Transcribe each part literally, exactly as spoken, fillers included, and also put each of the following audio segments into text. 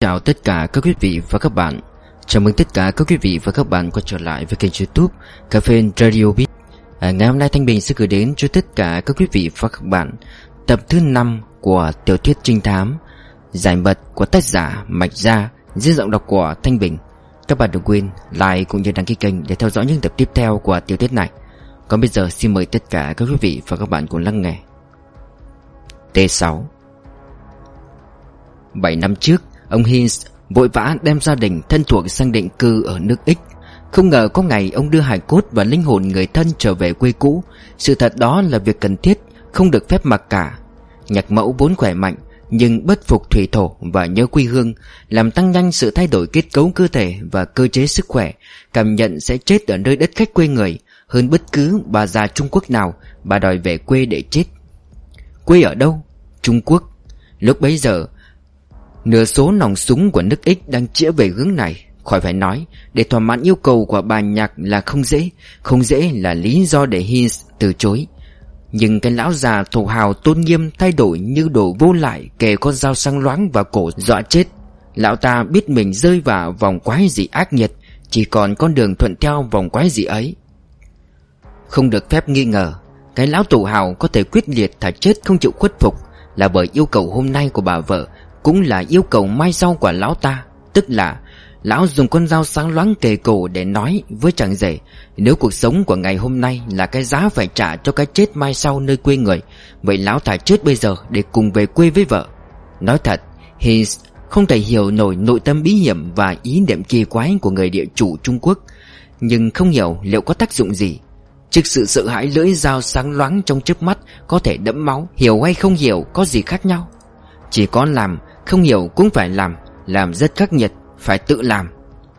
chào tất cả các quý vị và các bạn. Chào mừng tất cả các quý vị và các bạn quay trở lại với kênh YouTube Cafe Radio Beat. à, Ngày hôm nay Thanh Bình sẽ gửi đến cho tất cả các quý vị và các bạn tập thứ năm của tiểu thuyết trinh thám Giải mật của tác giả Mạch Gia dưới giọng đọc của Thanh Bình. Các bạn đừng quên like cũng như đăng ký kênh để theo dõi những tập tiếp theo của tiểu thuyết này. Còn bây giờ xin mời tất cả các quý vị và các bạn cùng lắng nghe. T sáu. Bảy năm trước, ông Hines vội vã đem gia đình thân thuộc sang định cư ở nước X. Không ngờ có ngày ông đưa hài cốt và linh hồn người thân trở về quê cũ. Sự thật đó là việc cần thiết, không được phép mặc cả. Nhạc mẫu vốn khỏe mạnh nhưng bất phục thủy thổ và nhớ quê hương, làm tăng nhanh sự thay đổi kết cấu cơ thể và cơ chế sức khỏe. Cảm nhận sẽ chết ở nơi đất khách quê người. Hơn bất cứ bà già Trung Quốc nào, bà đòi về quê để chết. Quê ở đâu? Trung Quốc. Lúc bấy giờ nửa số nòng súng của nước X đang chĩa về hướng này. Khỏi phải nói, để thỏa mãn yêu cầu của bà Nhạc là không dễ. Không dễ là lý do để Hines từ chối. Nhưng cái lão già thổ hào tôn nghiêm thay đổi như đổ vô lại, kề con dao sáng loáng vào cổ dọa chết. Lão ta biết mình rơi vào vòng quái dị ác nghiệt, chỉ còn con đường thuận theo vòng quái dị ấy. Không được phép nghi ngờ, cái lão thổ hào có thể quyết liệt thà chết không chịu khuất phục là bởi yêu cầu hôm nay của bà vợ, cũng là yêu cầu mai sau của lão ta. Tức là lão dùng con dao sáng loáng kề cổ để nói với chàng rể, nếu cuộc sống của ngày hôm nay là cái giá phải trả cho cái chết mai sau nơi quê người, vậy lão thà chết bây giờ để cùng về quê với vợ. Nói thật, Hines không thể hiểu nổi nội tâm bí hiểm và ý niệm kỳ quái của người địa chủ Trung Quốc, nhưng không hiểu liệu có tác dụng gì. Trước sự sợ hãi, lưỡi dao sáng loáng trong chớp mắt có thể đẫm máu. Hiểu hay không hiểu có gì khác nhau? Chỉ có làm, không hiểu cũng phải làm. Làm rất khắc nghiệt, phải tự làm.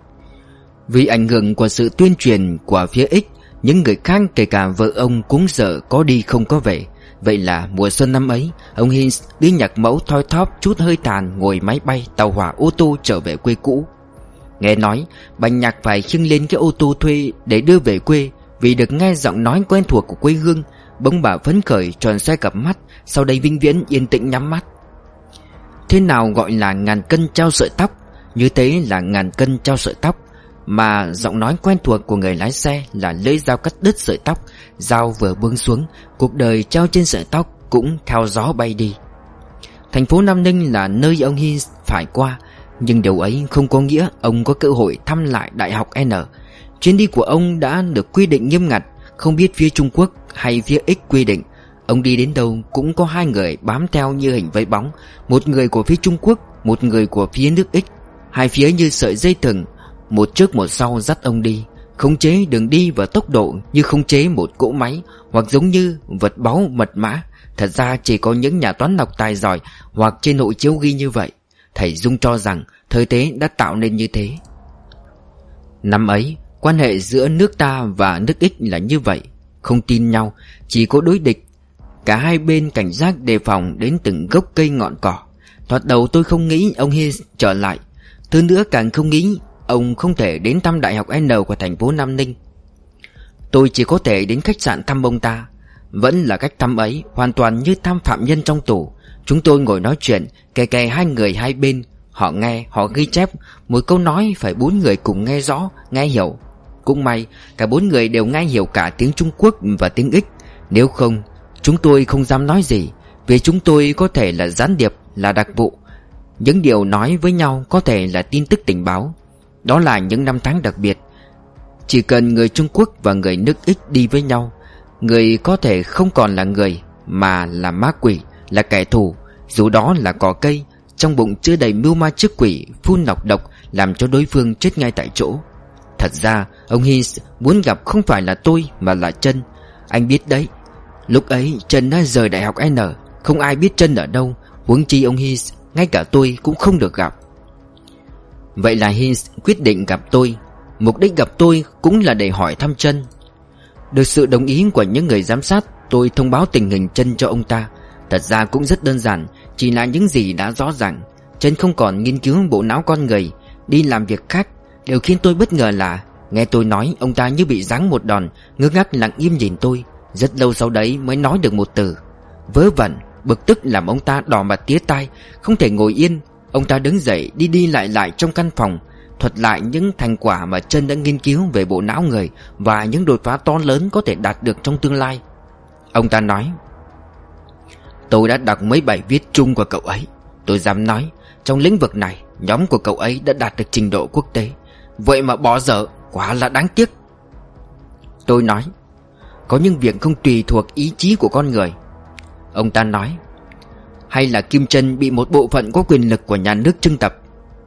Vì ảnh hưởng của sự tuyên truyền của phía X, những người khác kể cả vợ ông cũng sợ có đi không có về. Vậy là mùa xuân năm ấy, ông Hines đi nhạc mẫu thoi thóp chút hơi tàn, ngồi máy bay, tàu hỏa, ô tô trở về quê cũ. Nghe nói bà Nhạc phải khiêng lên cái ô tô thuê để đưa về quê. Vì được nghe giọng nói quen thuộc của quê hương, bỗng bà phấn khởi tròn xoay cặp mắt, sau đây vĩnh viễn yên tĩnh nhắm mắt. Thế nào gọi là ngàn cân treo sợi tóc? Như thế là ngàn cân treo sợi tóc. Mà giọng nói quen thuộc của người lái xe là lưỡi dao cắt đứt sợi tóc. Dao vừa buông xuống, cuộc đời treo trên sợi tóc cũng theo gió bay đi. Thành phố Nam Ninh là nơi ông Hines phải qua, nhưng điều ấy không có nghĩa ông có cơ hội thăm lại Đại học N. Chuyến đi của ông đã được quy định nghiêm ngặt, không biết phía Trung Quốc hay phía X quy định. Ông đi đến đâu cũng có hai người bám theo như hình vây bóng, một người của phía Trung Quốc, một người của phía nước X. Hai phía như sợi dây thừng, một trước một sau dắt ông đi, khống chế đường đi và tốc độ như khống chế một cỗ máy, hoặc giống như vật báu mật mã. Thật ra chỉ có những nhà toán học tài giỏi hoặc trên hộ chiếu ghi như vậy. Thầy Dung cho rằng thời thế đã tạo nên như thế. Năm ấy, quan hệ giữa nước ta và nước X là như vậy, không tin nhau, chỉ có đối địch. Cả hai bên cảnh giác đề phòng đến từng gốc cây ngọn cỏ. Thoạt đầu tôi không nghĩ ông Hines trở lại, thứ nữa càng không nghĩ ông không thể đến thăm Đại học N của thành phố Nam Ninh. Tôi chỉ có thể đến khách sạn thăm ông ta. Vẫn là cách thăm ấy, hoàn toàn như thăm phạm nhân trong tù. Chúng tôi ngồi nói chuyện, kè kè hai người hai bên. Họ nghe, họ ghi chép. Một câu nói phải bốn người cùng nghe rõ, nghe hiểu. Cũng may, cả bốn người đều nghe hiểu cả tiếng Trung Quốc và tiếng X. Nếu không, chúng tôi không dám nói gì, vì chúng tôi có thể là gián điệp, là đặc vụ. Những điều nói với nhau có thể là tin tức tình báo. Đó là những năm tháng đặc biệt. Chỉ cần người Trung Quốc và người nước X đi với nhau, người có thể không còn là người, mà là ma quỷ, là kẻ thù. Dù đó là cỏ cây, trong bụng chứa đầy mưu ma trước quỷ, phun nọc độc, làm cho đối phương chết ngay tại chỗ. Thật ra, ông Hines muốn gặp không phải là tôi mà là Trân. Anh biết đấy, lúc ấy Trân đã rời Đại học N, không ai biết Trân ở đâu, huống chi ông Hines, ngay cả tôi cũng không được gặp. Vậy là Hines quyết định gặp tôi. Mục đích gặp tôi cũng là để hỏi thăm Trân. Được sự đồng ý của những người giám sát, tôi thông báo tình hình Trân cho ông ta. Thật ra cũng rất đơn giản, chỉ là những gì đã rõ ràng. Trân không còn nghiên cứu bộ não con người, đi làm việc khác. Điều khiến tôi bất ngờ là nghe tôi nói, ông ta như bị giáng một đòn, ngơ ngác lặng im nhìn tôi. Rất lâu sau đấy mới nói được một từ: vớ vẩn. Bực tức làm ông ta đỏ mặt tía tai, không thể ngồi yên. Ông ta đứng dậy đi đi lại lại trong căn phòng, thuật lại những thành quả mà Trân đã nghiên cứu về bộ não người và những đột phá to lớn có thể đạt được trong tương lai. Ông ta nói: Tôi đã đọc mấy bài viết chung của cậu ấy. Tôi dám nói, trong lĩnh vực này, nhóm của cậu ấy đã đạt được trình độ quốc tế. Vậy mà bỏ dở, quá là đáng tiếc. Tôi nói: Có những việc không tùy thuộc ý chí của con người. Ông ta nói: Hay là Kim Trân bị một bộ phận có quyền lực của nhà nước trưng tập?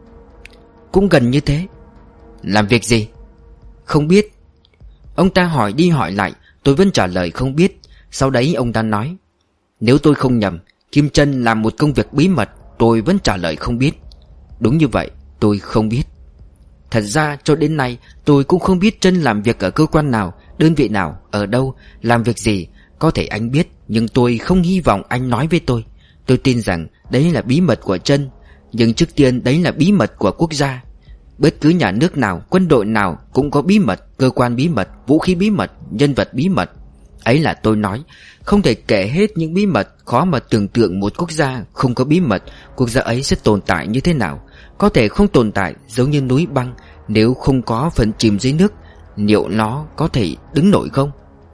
Cũng gần như thế. Làm việc gì? Không biết. Ông ta hỏi đi hỏi lại, tôi vẫn trả lời không biết. Sau đấy ông ta nói: Nếu tôi không nhầm, Kim Trân làm một công việc bí mật. Tôi vẫn trả lời không biết. Đúng như vậy, tôi không biết. Thật ra cho đến nay tôi cũng không biết Trân làm việc ở cơ quan nào, đơn vị nào, ở đâu, làm việc gì. Có thể anh biết, nhưng tôi không hy vọng anh nói với tôi. Tôi tin rằng đấy là bí mật của Trân. Nhưng trước tiên đấy là bí mật của quốc gia. Bất cứ nhà nước nào, quân đội nào cũng có bí mật, cơ quan bí mật, vũ khí bí mật, nhân vật bí mật. Ấy là tôi nói, không thể kể hết những bí mật. Khó mà tưởng tượng một quốc gia không có bí mật, quốc gia ấy sẽ tồn tại như thế nào. Có thể không tồn tại, giống như núi băng. Nếu không có phần chìm dưới nước, liệu nó có thể đứng nổi không?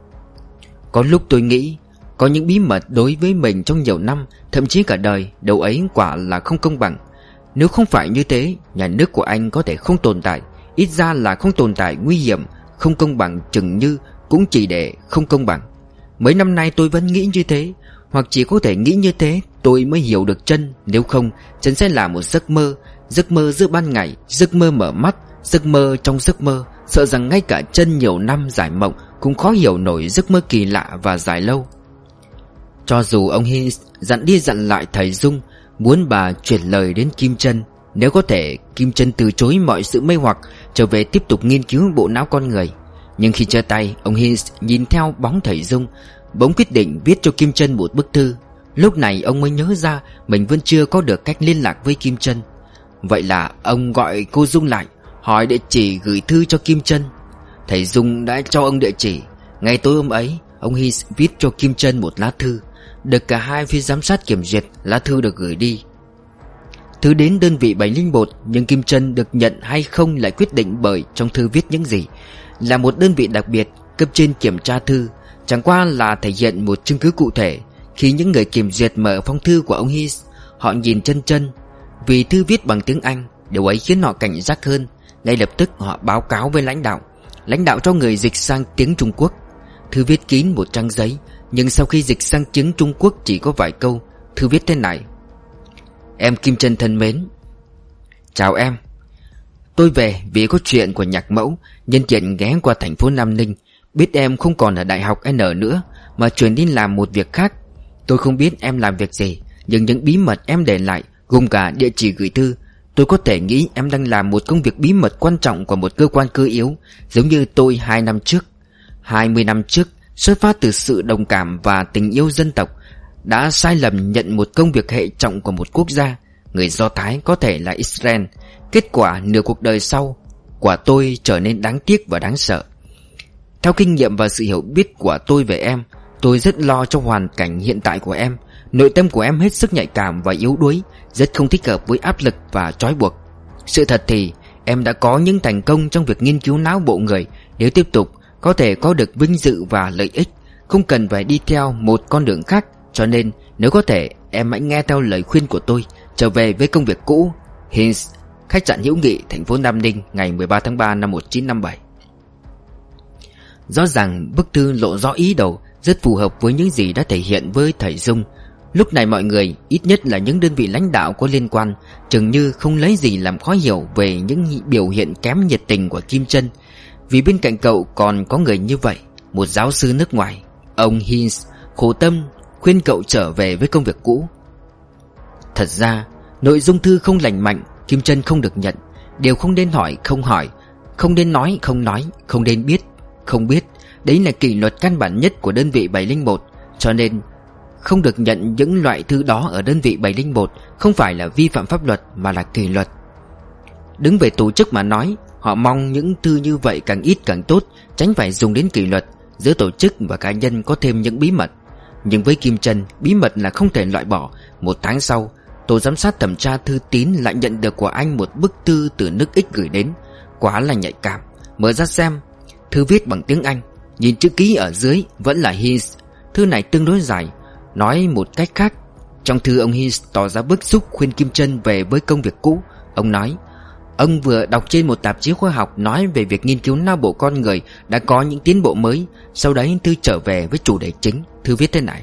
Có lúc tôi nghĩ, có những bí mật đối với mình trong nhiều năm, thậm chí cả đời, điều ấy quả là không công bằng. Nếu không phải như thế, nhà nước của anh có thể không tồn tại. Ít ra là không tồn tại, nguy hiểm, không công bằng, chừng như cũng chỉ để không công bằng. Mấy năm nay tôi vẫn nghĩ như thế, hoặc chỉ có thể nghĩ như thế tôi mới hiểu được Trân. Nếu không, Trân sẽ là một giấc mơ. Giấc mơ giữa ban ngày, giấc mơ mở mắt, giấc mơ trong giấc mơ. Sợ rằng ngay cả Trân nhiều năm giải mộng cũng khó hiểu nổi giấc mơ kỳ lạ và dài lâu. Cho dù ông Hines dặn đi dặn lại thầy Dung, muốn bà chuyển lời đến Kim Trân. Nếu có thể, Kim Trân từ chối mọi sự mê hoặc, trở về tiếp tục nghiên cứu bộ não con người. Nhưng khi chia tay, ông Hines nhìn theo bóng thầy Dung, bỗng quyết định viết cho Kim Trân một bức thư. Lúc này ông mới nhớ ra mình vẫn chưa có được cách liên lạc với Kim Trân. Vậy là ông gọi cô Dung lại, hỏi địa chỉ gửi thư cho Kim Trân. Thầy Dung đã cho ông địa chỉ. Ngày tối hôm ấy, ông Hines viết cho Kim Trân một lá thư. Được cả hai phía giám sát kiểm duyệt, lá thư được gửi đi. Thư đến đơn vị bảy không một, nhưng Kim Trân được nhận hay không lại quyết định bởi trong thư viết những gì. Là một đơn vị đặc biệt, cấp trên kiểm tra thư chẳng qua là thể hiện một chứng cứ cụ thể. Khi những người kiểm duyệt mở phong thư của ông Hines, họ nhìn chân chân. Vì thư viết bằng tiếng Anh, điều ấy khiến họ cảnh giác hơn. Ngay lập tức họ báo cáo với lãnh đạo. Lãnh đạo cho người dịch sang tiếng Trung Quốc. Thư viết kín một trang giấy, nhưng sau khi dịch sang tiếng Trung Quốc chỉ có vài câu. Thư viết thế này: Em Kim Trân thân mến, chào em. Tôi về vì có chuyện của nhạc mẫu, nhân tiện ghé qua thành phố Nam Ninh. Biết em không còn ở đại học N nữa, mà chuyển đi làm một việc khác. Tôi không biết em làm việc gì, nhưng những bí mật em để lại, gồm cả địa chỉ gửi thư, tôi có thể nghĩ em đang làm một công việc bí mật quan trọng của một cơ quan cơ yếu. Giống như tôi hai năm trước, hai mươi năm trước, xuất phát từ sự đồng cảm và tình yêu dân tộc, đã sai lầm nhận một công việc hệ trọng của một quốc gia, người Do Thái, có thể là Israel. Kết quả nửa cuộc đời sau của tôi trở nên đáng tiếc và đáng sợ. Theo kinh nghiệm và sự hiểu biết của tôi về em, tôi rất lo cho hoàn cảnh hiện tại của em. Nội tâm của em hết sức nhạy cảm và yếu đuối, rất không thích hợp với áp lực và trói buộc. Sự thật thì em đã có những thành công trong việc nghiên cứu não bộ người. Nếu tiếp tục, có thể có được vinh dự và lợi ích, không cần phải đi theo một con đường khác. Cho nên nếu có thể, em hãy nghe theo lời khuyên của tôi, trở về với công việc cũ. Hines, khách sạn Hữu Nghị, thành phố Nam Ninh, ngày mười ba tháng ba năm một nghìn chín trăm năm mươi bảy. Rõ ràng bức thư lộ rõ ý đồ, rất phù hợp với những gì đã thể hiện với thầy Dung. Lúc này mọi người, ít nhất là những đơn vị lãnh đạo có liên quan, chừng như không lấy gì làm khó hiểu về những biểu hiện kém nhiệt tình của Kim Trân. Vì bên cạnh cậu còn có người như vậy, một giáo sư nước ngoài. Ông Hines khổ tâm khuyên cậu trở về với công việc cũ. Thật ra nội dung thư không lành mạnh, Kim Trân không được nhận. Điều không nên hỏi không hỏi, không nên nói không nói, không nên biết không biết. Đấy là kỷ luật căn bản nhất của đơn vị bảy không một. Cho nên không được nhận những loại thư đó ở đơn vị bảy không một không phải là vi phạm pháp luật mà là kỷ luật. Đứng về tổ chức mà nói, họ mong những thư như vậy càng ít càng tốt, tránh phải dùng đến kỷ luật. Giữa tổ chức và cá nhân có thêm những bí mật. Nhưng với Kim Trân, bí mật là không thể loại bỏ. Một tháng sau, Tổ giám sát thẩm tra thư tín lại nhận được của anh một bức thư từ nước X gửi đến. Quá là nhạy cảm. Mở ra xem. Thư viết bằng tiếng Anh. Nhìn chữ ký ở dưới vẫn là his. Thư này tương đối dài. Nói một cách khác, trong thư ông His tỏ ra bức xúc khuyên Kim Trân về với công việc cũ. Ông nói ông vừa đọc trên một tạp chí khoa học nói về việc nghiên cứu não bộ con người đã có những tiến bộ mới. Sau đấy thư trở về với chủ đề chính. Thư viết thế này: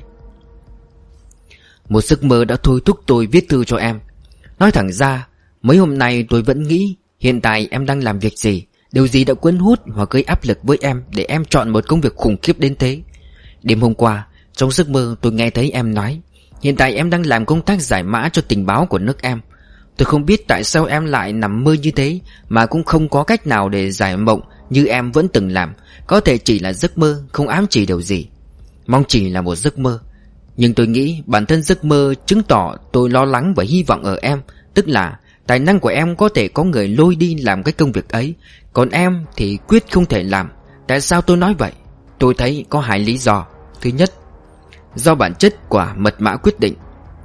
một giấc mơ đã thôi thúc tôi viết thư cho em. Nói thẳng ra, mấy hôm nay tôi vẫn nghĩ hiện tại em đang làm việc gì, điều gì đã cuốn hút hoặc gây áp lực với em để em chọn một công việc khủng khiếp đến thế. Đêm hôm qua, trong giấc mơ tôi nghe thấy em nói hiện tại em đang làm công tác giải mã cho tình báo của nước em. Tôi không biết tại sao em lại nằm mơ như thế, mà cũng không có cách nào để giải mộng như em vẫn từng làm. Có thể chỉ là giấc mơ, không ám chỉ điều gì. Mong chỉ là một giấc mơ. Nhưng tôi nghĩ bản thân giấc mơ chứng tỏ tôi lo lắng và hy vọng ở em. Tức là tài năng của em có thể có người lôi đi làm cái công việc ấy, còn em thì quyết không thể làm. Tại sao tôi nói vậy? Tôi thấy có hai lý do. Thứ nhất, do bản chất của mật mã quyết định.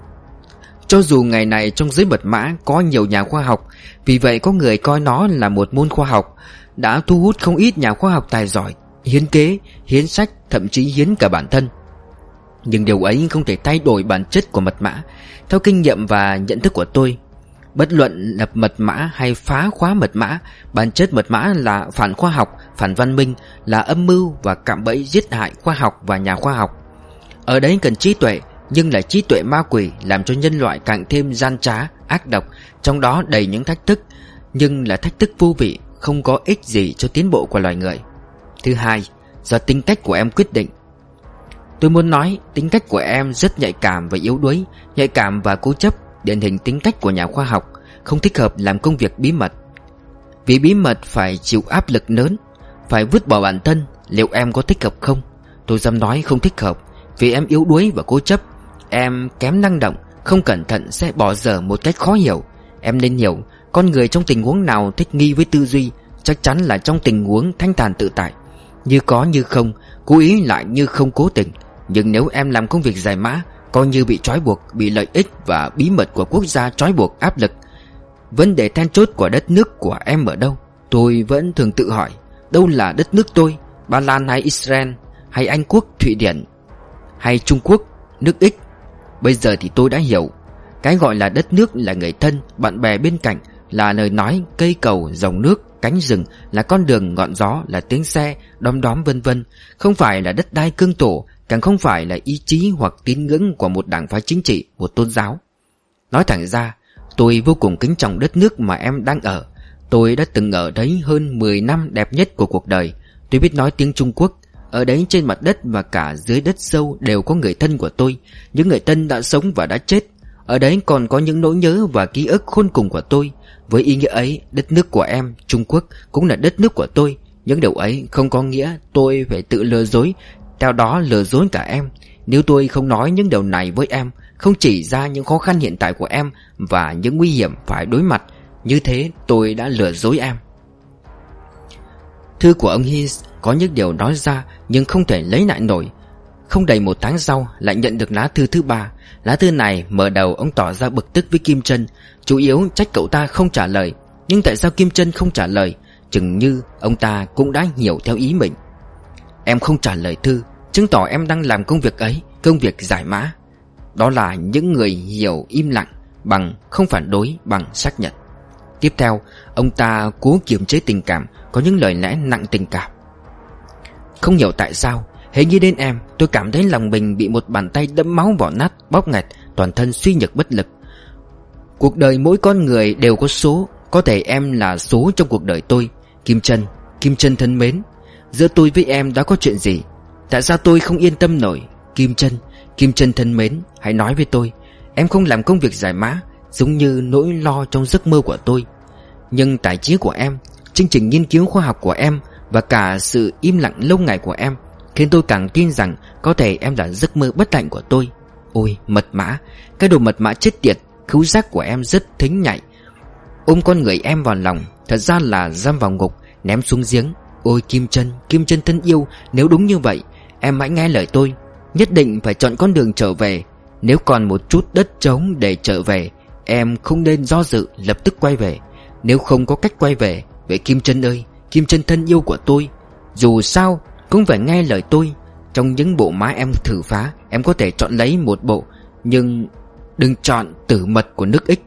Cho dù ngày này trong giới mật mã có nhiều nhà khoa học, vì vậy có người coi nó là một môn khoa học, đã thu hút không ít nhà khoa học tài giỏi, hiến kế, hiến sách, thậm chí hiến cả bản thân. Nhưng điều ấy không thể thay đổi bản chất của mật mã. Theo kinh nghiệm và nhận thức của tôi, bất luận lập mật mã hay phá khóa mật mã, bản chất mật mã là phản khoa học, phản văn minh, là âm mưu và cạm bẫy giết hại khoa học và nhà khoa học. Ở đấy cần trí tuệ, nhưng là trí tuệ ma quỷ, làm cho nhân loại càng thêm gian trá, ác độc, trong đó đầy những thách thức, nhưng là thách thức vô vị, không có ích gì cho tiến bộ của loài người. Thứ hai, do tính cách của em quyết định. Tôi muốn nói tính cách của em rất nhạy cảm và yếu đuối, nhạy cảm và cố chấp, điển hình tính cách của nhà khoa học, không thích hợp làm công việc bí mật. Vì bí mật phải chịu áp lực lớn, phải vứt bỏ bản thân. Liệu em có thích hợp không? Tôi dám nói không thích hợp. Vì em yếu đuối và cố chấp, em kém năng động, không cẩn thận sẽ bỏ dở một cách khó hiểu. Em nên hiểu, con người trong tình huống nào thích nghi với tư duy, chắc chắn là trong tình huống thanh thản tự tại, như có như không, cố ý lại như không cố tình. Nhưng nếu em làm công việc giải mã, coi như bị trói buộc, bị lợi ích và bí mật của quốc gia trói buộc, áp lực. Vấn đề then chốt của đất nước của em ở đâu? Tôi vẫn thường tự hỏi, đâu là đất nước tôi? Ba Lan hay Israel, hay Anh Quốc, Thụy Điển, hay Trung Quốc, nước X? Bây giờ thì tôi đã hiểu. Cái gọi là đất nước là người thân, bạn bè bên cạnh, là lời nói, cây cầu, dòng nước, cánh rừng, là con đường, ngọn gió, là tiếng xe, đom đóm vân vân. Không phải là đất đai cương tổ, càng không phải là ý chí hoặc tín ngưỡng của một đảng phái chính trị, một tôn giáo. Nói thẳng ra, tôi vô cùng kính trọng đất nước mà em đang ở. Tôi đã từng ở đấy hơn mười năm đẹp nhất của cuộc đời. Tôi biết nói tiếng Trung Quốc. Ở đấy trên mặt đất và cả dưới đất sâu đều có người thân của tôi, những người thân đã sống và đã chết. Ở đấy còn có những nỗi nhớ và ký ức khôn cùng của tôi. Với ý nghĩa ấy, đất nước của em, Trung Quốc, cũng là đất nước của tôi. Những điều ấy không có nghĩa tôi phải tự lừa dối, theo đó lừa dối cả em. Nếu tôi không nói những điều này với em, không chỉ ra những khó khăn hiện tại của em và những nguy hiểm phải đối mặt, như thế tôi đã lừa dối em. Thư của ông His có những điều nói ra nhưng không thể lấy lại nổi. Không đầy một tháng sau lại nhận được lá thư thứ ba. Lá thư này mở đầu ông tỏ ra bực tức với Kim Trân, chủ yếu trách cậu ta không trả lời. Nhưng tại sao Kim Trân không trả lời? Chừng như ông ta cũng đã hiểu theo ý mình. Em không trả lời thư, chứng tỏ em đang làm công việc ấy, công việc giải mã. Đó là những người hiểu im lặng bằng không phản đối, bằng xác nhận. Tiếp theo, ông ta cố kiềm chế tình cảm, có những lời lẽ nặng tình cảm. Không hiểu tại sao, hễ nghĩ đến em, tôi cảm thấy lòng mình bị một bàn tay đẫm máu vỏ nát, bóp nghẹt, toàn thân suy nhược bất lực. Cuộc đời mỗi con người đều có số, có thể em là số trong cuộc đời tôi. Kim Trân, Kim Trân thân mến, giữa tôi với em đã có chuyện gì? Tại sao tôi không yên tâm nổi? Kim Trân, Kim Trân thân mến, hãy nói với tôi. Em không làm công việc giải mã, giống như nỗi lo trong giấc mơ của tôi. Nhưng tài trí của em, chương trình nghiên cứu khoa học của em và cả sự im lặng lâu ngày của em khiến tôi càng tin rằng có thể em là giấc mơ bất hạnh của tôi. Ôi, mật mã, cái đồ mật mã chết tiệt. Khứu giác của em rất thính nhạy. Ôm con người em vào lòng, thật ra là giam vào ngục, ném xuống giếng. Ôi Kim Trân, Kim Trân thân yêu, nếu đúng như vậy, em hãy nghe lời tôi. Nhất định phải chọn con đường trở về. Nếu còn một chút đất trống để trở về, em không nên do dự, lập tức quay về. Nếu không có cách quay về, vậy Kim Trân ơi, Kim Trân thân yêu của tôi, dù sao cũng phải nghe lời tôi. Trong những bộ má em thử phá, em có thể chọn lấy một bộ, nhưng đừng chọn tử mật của nước X.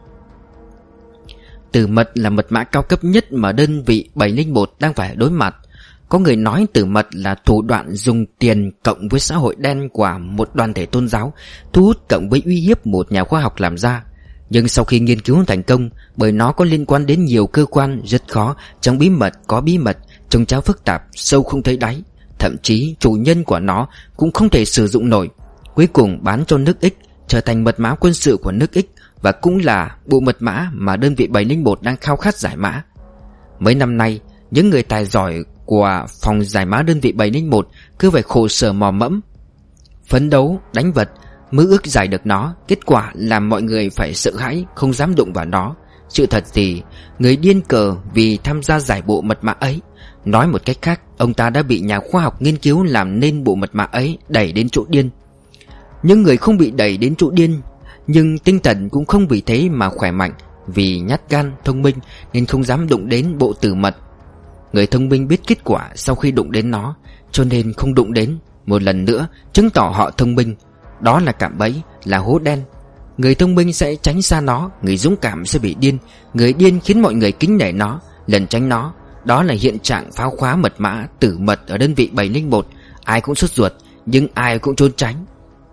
Tử mật là mật mã cao cấp nhất mà đơn vị bảy linh một đang phải đối mặt. Có người nói tử mật là thủ đoạn dùng tiền cộng với xã hội đen của một đoàn thể tôn giáo, thu hút cộng với uy hiếp một nhà khoa học làm ra. Nhưng sau khi nghiên cứu thành công, bởi nó có liên quan đến nhiều cơ quan, rất khó, trong bí mật có bí mật, trông chéo phức tạp, sâu không thấy đáy. Thậm chí chủ nhân của nó cũng không thể sử dụng nổi. Cuối cùng bán cho nước X, trở thành mật mã quân sự của nước X, và cũng là bộ mật mã mà đơn vị bảy linh một đang khao khát giải mã. Mấy năm nay, những người tài giỏi của phòng giải mã đơn vị bảy linh một cứ phải khổ sở mò mẫm, phấn đấu, đánh vật, mơ ước giải được nó. Kết quả làm mọi người phải sợ hãi, không dám đụng vào nó. Sự thật thì người điên cờ vì tham gia giải bộ mật mã ấy. Nói một cách khác, ông ta đã bị nhà khoa học nghiên cứu làm nên bộ mật mã ấy đẩy đến chỗ điên. Những người không bị đẩy đến chỗ điên, nhưng tinh thần cũng không vì thế mà khỏe mạnh, vì nhát gan, thông minh nên không dám đụng đến bộ tử mật. Người thông minh biết kết quả sau khi đụng đến nó, cho nên không đụng đến. Một lần nữa chứng tỏ họ thông minh. Đó là cạm bẫy, là hố đen. Người thông minh sẽ tránh xa nó, người dũng cảm sẽ bị điên. Người điên khiến mọi người kính nể nó, lần tránh nó. Đó là hiện trạng phá khóa mật mã tử mật ở đơn vị bảy linh một. Ai cũng sốt ruột, nhưng ai cũng trốn tránh.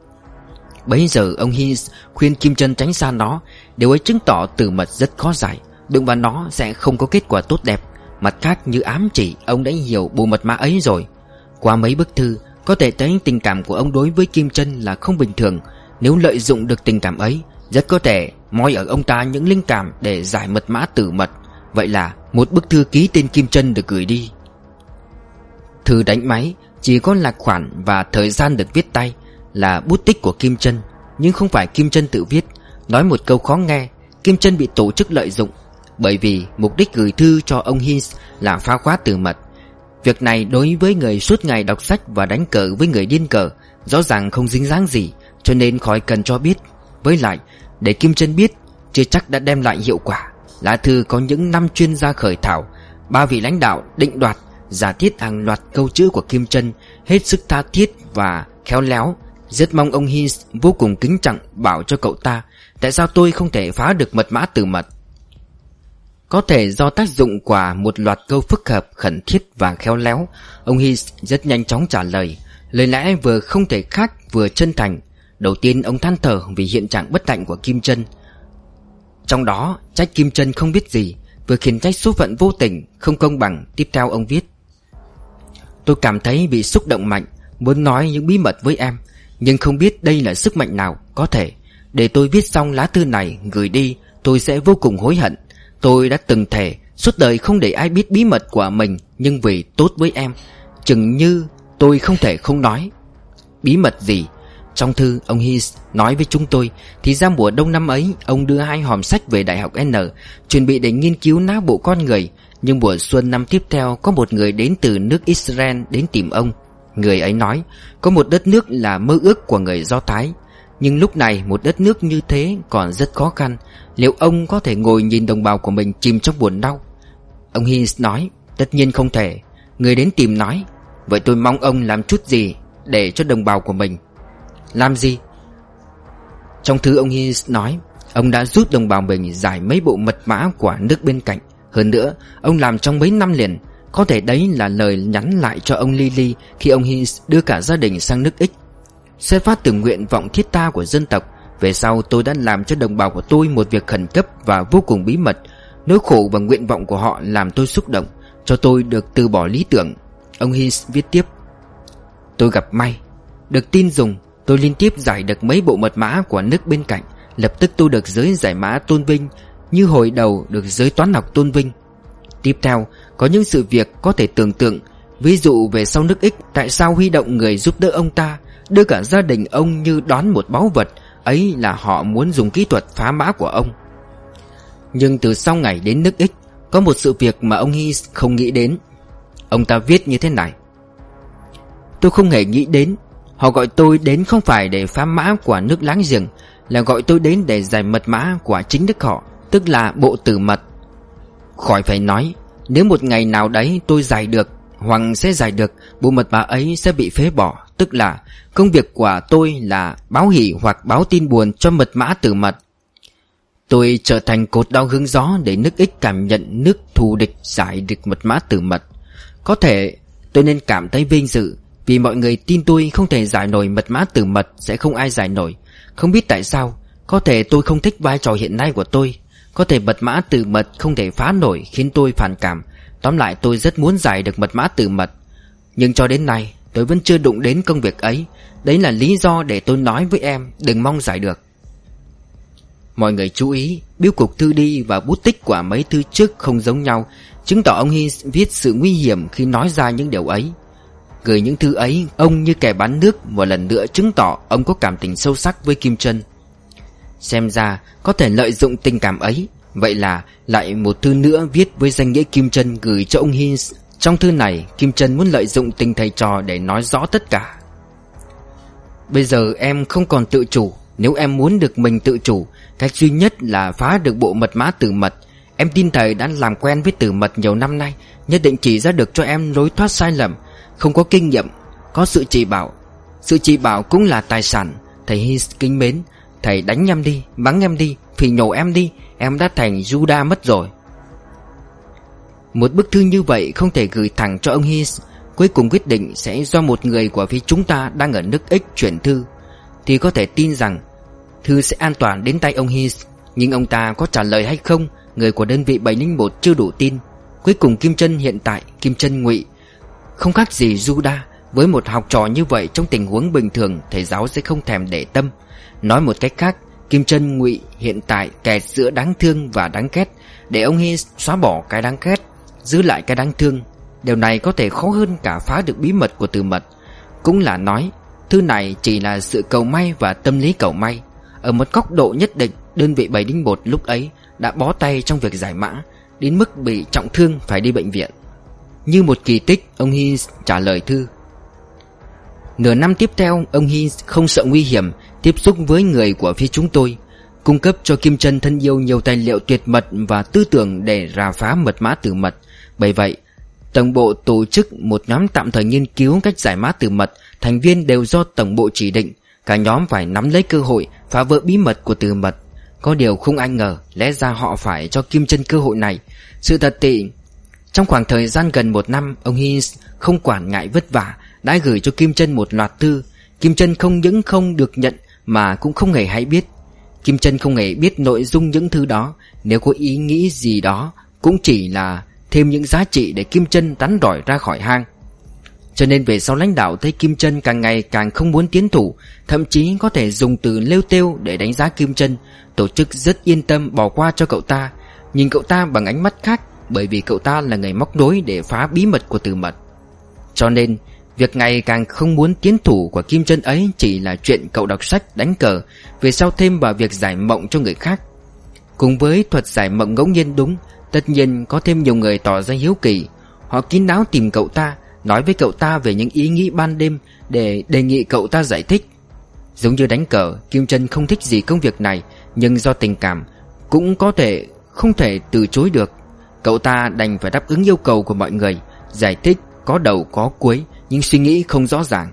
Bấy giờ ông Hayes khuyên Kim Trân tránh xa nó. Điều ấy chứng tỏ tử mật rất khó giải, đụng vào nó sẽ không có kết quả tốt đẹp. Mặt khác, như ám chỉ, ông đã hiểu bộ mật mã ấy rồi. Qua mấy bức thư, có thể thấy tình cảm của ông đối với Kim Trân là không bình thường. Nếu lợi dụng được tình cảm ấy, rất có thể moi ở ông ta những linh cảm để giải mật mã tử mật. Vậy là một bức thư ký tên Kim Trân được gửi đi. Thư đánh máy, chỉ có lạc khoản và thời gian được viết tay, là bút tích của Kim Trân. Nhưng không phải Kim Trân tự viết. Nói một câu khó nghe, Kim Trân bị tổ chức lợi dụng. Bởi vì mục đích gửi thư cho ông Hayes là phá khóa tử mật. Việc này đối với người suốt ngày đọc sách và đánh cờ với người điên cờ rõ ràng không dính dáng gì, cho nên khỏi cần cho biết. Với lại, để Kim Trân biết chưa chắc đã đem lại hiệu quả. Lá thư có những năm chuyên gia khởi thảo, ba vị lãnh đạo định đoạt, giả thiết hàng loạt câu chữ của Kim Trân hết sức tha thiết và khéo léo. Rất mong ông Hayes vô cùng kính trọng bảo cho cậu ta tại sao tôi không thể phá được mật mã tử mật. Có thể do tác dụng của một loạt câu phức hợp, khẩn thiết và khéo léo, ông Hayes rất nhanh chóng trả lời. Lời lẽ vừa không thể khác vừa chân thành. Đầu tiên ông than thở vì hiện trạng bất hạnh của Kim Trân, trong đó trách Kim Trân không biết gì, vừa khiển trách số phận vô tình, không công bằng. Tiếp theo ông viết: tôi cảm thấy bị xúc động mạnh, muốn nói những bí mật với em, nhưng không biết đây là sức mạnh nào. Có thể để tôi viết xong lá thư này gửi đi, tôi sẽ vô cùng hối hận. Tôi đã từng thề suốt đời không để ai biết bí mật của mình, nhưng vì tốt với em, chừng như tôi không thể không nói. Bí mật gì? Trong thư, ông Hayes nói với chúng tôi thì ra mùa đông năm ấy, ông đưa hai hòm sách về Đại học N, chuẩn bị để nghiên cứu não bộ con người. Nhưng mùa xuân năm tiếp theo, có một người đến từ nước Israel đến tìm ông. Người ấy nói có một đất nước là mơ ước của người Do Thái, nhưng lúc này một đất nước như thế còn rất khó khăn. Liệu ông có thể ngồi nhìn đồng bào của mình chìm trong buồn đau? Ông Hayes nói tất nhiên không thể. Người đến tìm nói vậy tôi mong ông làm chút gì để cho đồng bào của mình. Làm gì? Trong thư ông Hayes nói ông đã giúp đồng bào mình giải mấy bộ mật mã của nước bên cạnh. Hơn nữa ông làm trong mấy năm liền. Có thể đấy là lời nhắn lại cho ông Lily khi ông Hayes đưa cả gia đình sang nước X. Xuất phát từ nguyện vọng thiết tha của dân tộc, về sau tôi đã làm cho đồng bào của tôi một việc khẩn cấp và vô cùng bí mật. Nỗi khổ và nguyện vọng của họ làm tôi xúc động, cho tôi được từ bỏ lý tưởng. Ông Hayes viết tiếp: tôi gặp may, được tin dùng, tôi liên tiếp giải được mấy bộ mật mã của nước bên cạnh. Lập tức tôi được giới giải mã tôn vinh, như hồi đầu được giới toán học tôn vinh. Tiếp theo có những sự việc có thể tưởng tượng. Ví dụ về sau nước X, tại sao huy động người giúp đỡ ông ta, đưa cả gia đình ông như đón một báu vật. Ấy là họ muốn dùng kỹ thuật phá mã của ông. Nhưng từ sau ngày đến nước X, có một sự việc mà ông Hayes không nghĩ đến. Ông ta viết như thế này: tôi không hề nghĩ đến. Họ gọi tôi đến không phải để phá mã của nước láng giềng, là gọi tôi đến để giải mật mã của chính đức họ, tức là bộ tử mật. Khỏi phải nói, nếu một ngày nào đấy tôi giải được, hoặc sẽ giải được, bộ mật mã ấy sẽ bị phế bỏ. Tức là công việc của tôi là báo hỷ hoặc báo tin buồn cho mật mã tử mật. Tôi trở thành cột đao hứng gió để nước X cảm nhận nước thù địch giải được mật mã tử mật. Có thể tôi nên cảm thấy vinh dự, vì mọi người tin tôi không thể giải nổi mật mã tử mật, sẽ không ai giải nổi. Không biết tại sao, có thể tôi không thích vai trò hiện nay của tôi, có thể mật mã tử mật không thể phá nổi khiến tôi phản cảm. Tóm lại tôi rất muốn giải được mật mã tử mật, nhưng cho đến nay tôi vẫn chưa đụng đến công việc ấy. Đấy là lý do để tôi nói với em đừng mong giải được. Mọi người chú ý, biêu cục thư đi và bút tích của mấy thư trước không giống nhau, chứng tỏ ông Hy viết sự nguy hiểm khi nói ra những điều ấy. Gửi những thư ấy, ông như kẻ bán nước, một lần nữa chứng tỏ ông có cảm tình sâu sắc với Kim Trân. Xem ra có thể lợi dụng tình cảm ấy. Vậy là lại một thư nữa viết với danh nghĩa Kim Trân gửi cho ông Hy. Trong thư này, Kim Trân muốn lợi dụng tình thầy trò để nói rõ tất cả. Bây giờ em không còn tự chủ. Nếu em muốn được mình tự chủ, cách duy nhất là phá được bộ mật mã tử mật. Em tin thầy đã làm quen với tử mật nhiều năm nay, nhất định chỉ ra được cho em lối thoát sai lầm. Không có kinh nghiệm, có sự chỉ bảo. Sự chỉ bảo cũng là tài sản. Thầy Hy kính mến, thầy đánh em đi, mắng em đi, phỉ nhổ em đi, em đã thành Judas mất rồi. Một bức thư như vậy không thể gửi thẳng cho ông Hy. Cuối cùng quyết định sẽ do một người của phía chúng ta đang ở nước X chuyển thư. Thì có thể tin rằng thư sẽ an toàn đến tay ông Hy. Nhưng ông ta có trả lời hay không, người của đơn vị bảy linh một chưa đủ tin. Cuối cùng Kim Trân hiện tại, Kim Trân Ngụy không khác gì Judas. Với một học trò như vậy, trong tình huống bình thường thầy giáo sẽ không thèm để tâm. Nói một cách khác, Kim Trân Ngụy hiện tại kẹt giữa đáng thương và đáng ghét. Để ông Hy xóa bỏ cái đáng ghét, giữ lại cái đáng thương, điều này có thể khó hơn cả phá được bí mật của tử mật. Cũng là nói, thư này chỉ là sự cầu may và tâm lý cầu may. Ở một góc độ nhất định, đơn vị bảy linh một lúc ấy đã bó tay trong việc giải mã, đến mức bị trọng thương phải đi bệnh viện. Như một kỳ tích, ông Hy trả lời thư. Nửa năm tiếp theo, ông Hy không sợ nguy hiểm, tiếp xúc với người của phía chúng tôi, cung cấp cho Kim Trân thân yêu nhiều tài liệu tuyệt mật và tư tưởng để rà phá mật mã tử mật. Bởi vậy, Tổng bộ tổ chức một nhóm tạm thời nghiên cứu cách giải mã tử mật, thành viên đều do Tổng bộ chỉ định. Cả nhóm phải nắm lấy cơ hội phá vỡ bí mật của tử mật. Có điều không ai ngờ, lẽ ra họ phải cho Kim Trân cơ hội này. Sự thật thì trong khoảng thời gian gần một năm, ông Hy không quản ngại vất vả đã gửi cho Kim Trân một loạt thư. Kim Trân không những không được nhận mà cũng không hề hay biết. Kim Trân không hề biết nội dung những thư đó. Nếu có ý nghĩ gì đó cũng chỉ là thêm những giá trị để Kim Trân rắn đỏi ra khỏi hang. Cho nên về sau lãnh đạo thấy Kim Trân càng ngày càng không muốn tiến thủ, thậm chí có thể dùng từ lêu têu để đánh giá Kim Trân. Tổ chức rất yên tâm bỏ qua cho cậu ta, nhìn cậu ta bằng ánh mắt khác, bởi vì cậu ta là người móc nối để phá bí mật của tử mật. Cho nên việc ngày càng không muốn tiến thủ của Kim Trân ấy chỉ là chuyện cậu đọc sách đánh cờ, về sau thêm vào việc giải mộng cho người khác. Cùng với thuật giải mộng ngẫu nhiên đúng, tất nhiên có thêm nhiều người tỏ ra hiếu kỳ. Họ kín đáo tìm cậu ta, nói với cậu ta về những ý nghĩ ban đêm để đề nghị cậu ta giải thích. Giống như đánh cờ, Kim Trân không thích gì công việc này, nhưng do tình cảm cũng có thể không thể từ chối được. Cậu ta đành phải đáp ứng yêu cầu của mọi người, giải thích có đầu có cuối nhưng suy nghĩ không rõ ràng.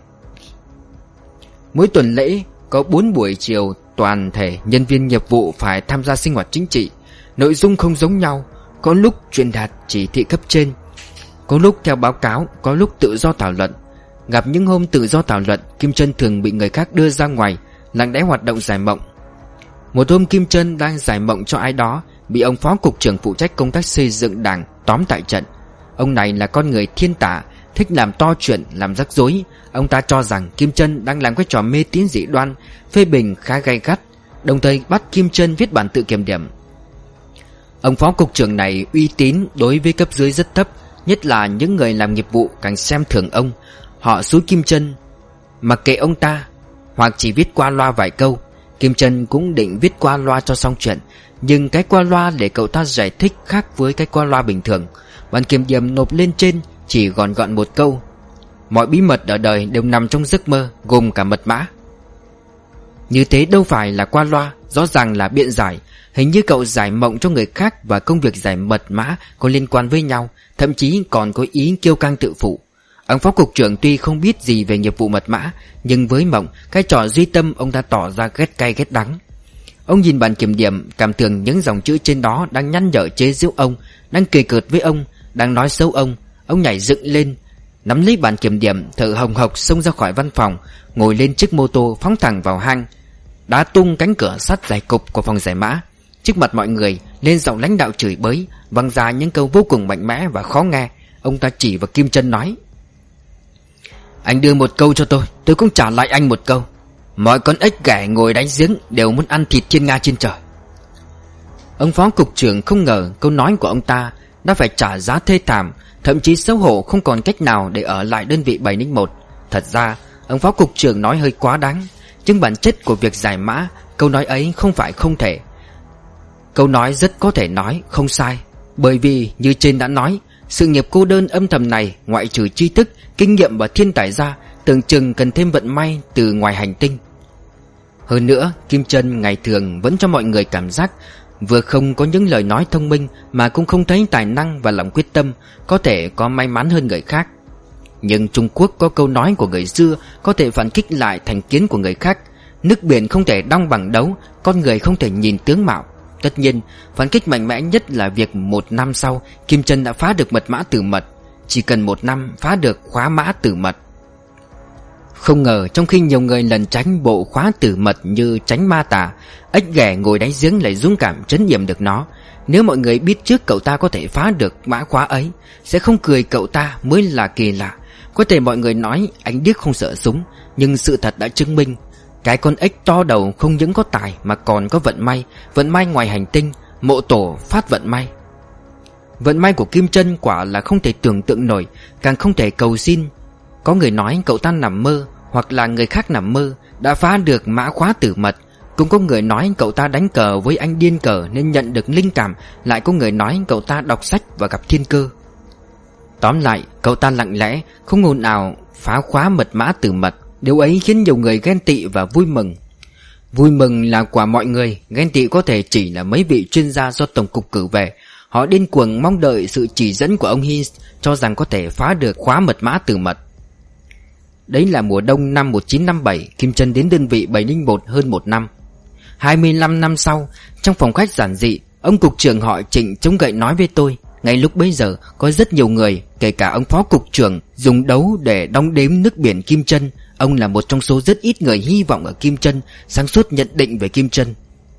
Mỗi tuần lễ có bốn buổi chiều toàn thể nhân viên nghiệp vụ phải tham gia sinh hoạt chính trị. Nội dung không giống nhau, có lúc truyền đạt chỉ thị cấp trên, có lúc theo báo cáo, có lúc tự do thảo luận. Gặp những hôm tự do thảo luận, Kim Trân thường bị người khác đưa ra ngoài lặng lẽ hoạt động giải mộng. Một hôm Kim Trân đang giải mộng cho ai đó, bị ông phó cục trưởng phụ trách công tác xây dựng đảng tóm tại trận. Ông này là con người thiên tả, thích làm to chuyện, làm rắc rối. Ông ta cho rằng Kim Trân đang làm cái trò mê tín dị đoan, phê bình khá gay gắt, đồng thời bắt Kim Trân viết bản tự kiểm điểm. Ông phó cục trưởng này uy tín đối với cấp dưới rất thấp, nhất là những người làm nghiệp vụ càng xem thường ông. Họ xúi Kim Trân mặc kệ ông ta, hoặc chỉ viết qua loa vài câu. Kim Trân cũng định viết qua loa cho xong chuyện, nhưng cái qua loa để cậu ta giải thích khác với cái qua loa bình thường. Bản kiểm điểm nộp lên trên chỉ gọn gọn một câu: mọi bí mật ở đời đều nằm trong giấc mơ, gồm cả mật mã. Như thế đâu phải là qua loa, rõ ràng là biện giải. Hình như cậu giải mộng cho người khác và công việc giải mật mã có liên quan với nhau, thậm chí còn có ý kiêu căng tự phụ. Ông phó cục trưởng tuy không biết gì về nghiệp vụ mật mã, nhưng với Mộng, cái trò duy tâm ông ta tỏ ra ghét cay ghét đắng. Ông nhìn bản kiểm điểm, cảm tưởng những dòng chữ trên đó đang nhăn nhở chế giễu ông, đang cười cợt với ông, đang nói xấu ông. Ông nhảy dựng lên, nắm lấy bản kiểm điểm, thở hồng hộc xông ra khỏi văn phòng, ngồi lên chiếc mô tô phóng thẳng vào hang, đá tung cánh cửa sắt dày cục của phòng giải mã. Trước mặt mọi người, lên giọng lãnh đạo chửi bới, vang ra những câu vô cùng mạnh mẽ và khó nghe. Ông ta chỉ vào Kim Chân nói: "Anh đưa một câu cho tôi, tôi cũng trả lại anh một câu. Mọi con ếch ghẻ ngồi đáy giếng đều muốn ăn thịt trên Nga trên trời." Ông phó cục trưởng không ngờ câu nói của ông ta đã phải trả giá thê thảm, thậm chí xấu hổ không còn cách nào để ở lại đơn vị bảy không một. Thật ra ông phó cục trưởng nói hơi quá đáng, nhưng bản chất của việc giải mã, câu nói ấy không phải không thể. Câu nói rất có thể nói không sai, bởi vì như trên đã nói, sự nghiệp cô đơn âm thầm này ngoại trừ tri thức, kinh nghiệm và thiên tài ra, tưởng chừng cần thêm vận may từ ngoài hành tinh. Hơn nữa, Kim Chân ngày thường vẫn cho mọi người cảm giác vừa không có những lời nói thông minh mà cũng không thấy tài năng và lòng quyết tâm, có thể có may mắn hơn người khác. Nhưng Trung Quốc có câu nói của người xưa có thể phản kích lại thành kiến của người khác: nước biển không thể đong bằng đấu, con người không thể nhìn tướng mạo. Tất nhiên, phản kích mạnh mẽ nhất là việc một năm sau Kim Chân đã phá được mật mã tử mật. Chỉ cần một năm phá được khóa mã tử mật. Không ngờ trong khi nhiều người lần tránh bộ khóa tử mật như tránh ma tà, ếch ghẻ ngồi đáy giếng lại dũng cảm trấn nhiệm được nó. Nếu mọi người biết trước cậu ta có thể phá được mã khóa ấy, sẽ không cười cậu ta mới là kỳ lạ. Có thể mọi người nói anh điếc không sợ súng, nhưng sự thật đã chứng minh cái con ếch to đầu không những có tài mà còn có vận may. Vận may ngoài hành tinh, mộ tổ phát vận may. Vận may của Kim Chân quả là không thể tưởng tượng nổi, càng không thể cầu xin. Có người nói cậu ta nằm mơ, hoặc là người khác nằm mơ đã phá được mã khóa tử mật. Cũng có người nói cậu ta đánh cờ với anh điên cờ nên nhận được linh cảm. Lại có người nói cậu ta đọc sách và gặp thiên cơ. Tóm lại, cậu ta lặng lẽ, không ồn ào phá khóa mật mã tử mật. Điều ấy khiến nhiều người ghen tị và vui mừng. Vui mừng là của mọi người, ghen tị có thể chỉ là mấy vị chuyên gia do Tổng cục cử về. Họ điên cuồng mong đợi sự chỉ dẫn của ông Hins, cho rằng có thể phá được khóa mật mã tử mật. Đấy là mùa đông năm một nghìn chín trăm năm mươi bảy, Kim Chân đến đơn vị bảy không một hơn một năm. hai mươi lăm năm sau, trong phòng khách giản dị, ông cục trưởng họ Trịnh chống gậy nói với tôi: ngay lúc bấy giờ có rất nhiều người, kể cả ông phó cục trưởng, dùng đấu để đong đếm nước biển Kim Chân. Ông là một trong số rất ít người hy vọng ở Kim Chân, sáng suốt nhận định về Kim Chân.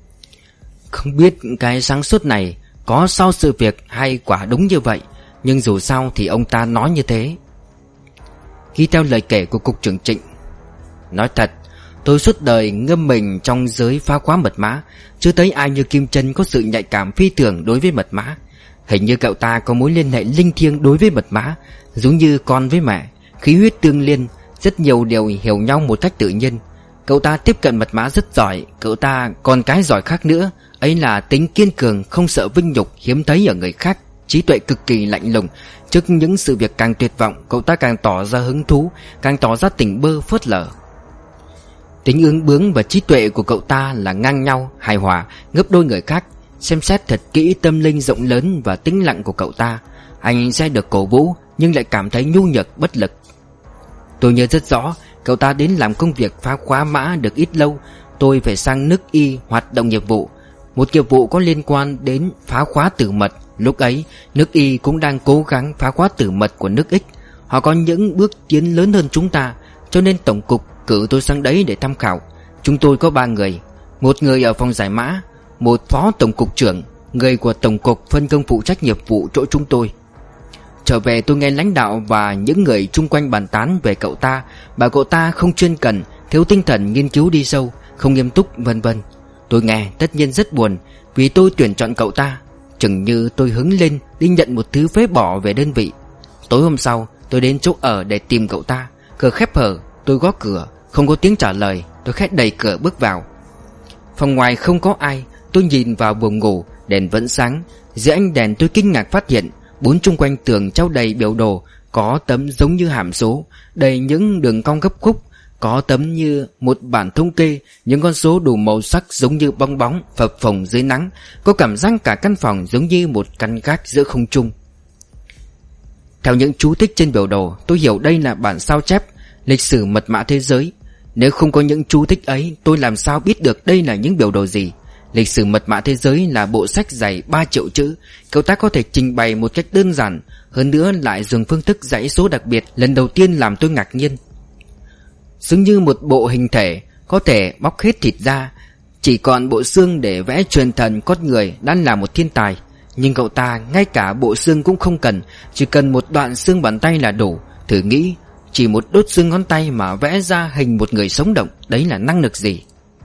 Không biết cái sáng suốt này có sau sự việc hay quả đúng như vậy, nhưng dù sao thì ông ta nói như thế. Ghi theo lời kể của cục trưởng Trịnh: nói thật, tôi suốt đời ngâm mình trong giới phá khóa mật mã, chưa thấy ai như Kim Chân có sự nhạy cảm phi thường đối với mật mã. Hình như cậu ta có mối liên hệ linh thiêng đối với mật mã, giống như con với mẹ, khí huyết tương liên, rất nhiều điều hiểu nhau một cách tự nhiên. Cậu ta tiếp cận mật mã rất giỏi. Cậu ta còn cái giỏi khác nữa, ấy là tính kiên cường, không sợ vinh nhục hiếm thấy ở người khác, trí tuệ cực kỳ lạnh lùng. Trước những sự việc càng tuyệt vọng, cậu ta càng tỏ ra hứng thú, càng tỏ ra tỉnh bơ phớt lờ. Tính ương bướng và trí tuệ của cậu ta là ngang nhau, hài hòa, gấp đôi người khác. Xem xét thật kỹ tâm linh rộng lớn và tĩnh lặng của cậu ta, anh sẽ được cổ vũ nhưng lại cảm thấy nhu nhược bất lực. Tôi nhớ rất rõ, cậu ta đến làm công việc phá khóa mã được ít lâu, tôi phải sang nước Y hoạt động nghiệp vụ. Một nghiệp vụ có liên quan đến phá khóa tử mật. Lúc ấy, nước Y cũng đang cố gắng phá khóa tử mật của nước X. Họ có những bước tiến lớn hơn chúng ta, cho nên Tổng cục cử tôi sang đấy để tham khảo. Chúng tôi có ba người, một người ở phòng giải mã, một phó tổng cục trưởng, người của Tổng cục phân công phụ trách nghiệp vụ chỗ chúng tôi. Trở về tôi nghe lãnh đạo và những người chung quanh bàn tán về cậu ta, bảo cậu ta không chuyên cần, thiếu tinh thần nghiên cứu đi sâu, không nghiêm túc, vân vân. Tôi nghe tất nhiên rất buồn, vì tôi tuyển chọn cậu ta, chừng như tôi hứng lên đi nhận một thứ phế bỏ về đơn vị. Tối hôm sau tôi đến chỗ ở để tìm cậu ta. Cửa khép hở, tôi gõ cửa, không có tiếng trả lời. Tôi khép đẩy cửa bước vào. Phòng ngoài không có ai. Tôi nhìn vào buồng ngủ, đèn vẫn sáng. Dưới ánh đèn tôi kinh ngạc phát hiện bốn chung quanh tường treo đầy biểu đồ, có tấm giống như hàm số, đầy những đường cong gấp khúc. Có tấm như một bản thống kê, những con số đủ màu sắc giống như bong bóng phập phồng dưới nắng, có cảm giác cả căn phòng giống như một căn gác giữa không trung. Theo những chú thích trên biểu đồ, tôi hiểu đây là bản sao chép lịch sử mật mã thế giới. Nếu không có những chú thích ấy, tôi làm sao biết được đây là những biểu đồ gì? Lịch sử mật mã thế giới là bộ sách dày ba triệu chữ. Cậu ta có thể trình bày một cách đơn giản, hơn nữa lại dùng phương thức dãy số đặc biệt, lần đầu tiên làm tôi ngạc nhiên. Giống như một bộ hình thể, có thể bóc hết thịt ra, chỉ còn bộ xương để vẽ truyền thần con người đã là một thiên tài. Nhưng cậu ta ngay cả bộ xương cũng không cần, chỉ cần một đoạn xương bàn tay là đủ. Thử nghĩ, chỉ một đốt xương ngón tay mà vẽ ra hình một người sống động, đấy là năng lực gì?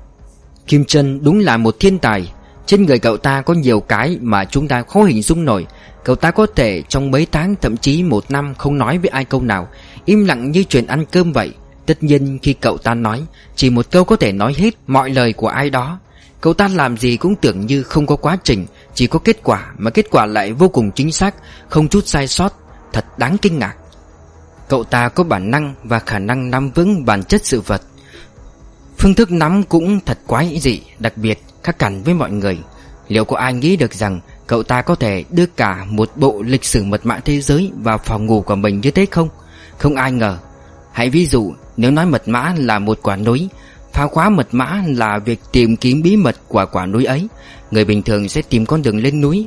Kim Trân đúng là một thiên tài. Trên người cậu ta có nhiều cái mà chúng ta khó hình dung nổi. Cậu ta có thể trong mấy tháng, thậm chí một năm không nói với ai câu nào, im lặng như chuyện ăn cơm vậy. Tất nhiên khi cậu ta nói, chỉ một câu có thể nói hết mọi lời của ai đó. Cậu ta làm gì cũng tưởng như không có quá trình, chỉ có kết quả, mà kết quả lại vô cùng chính xác, không chút sai sót. Thật đáng kinh ngạc. Cậu ta có bản năng và khả năng nắm vững bản chất sự vật. Phương thức nắm cũng thật quái dị, đặc biệt, khác hẳn với mọi người. Liệu có ai nghĩ được rằng cậu ta có thể đưa cả một bộ lịch sử mật mã thế giới vào phòng ngủ của mình như thế không? Không ai ngờ. Hãy ví dụ, nếu nói mật mã là một quả núi, phá khóa mật mã là việc tìm kiếm bí mật của quả núi ấy. Người bình thường sẽ tìm con đường lên núi,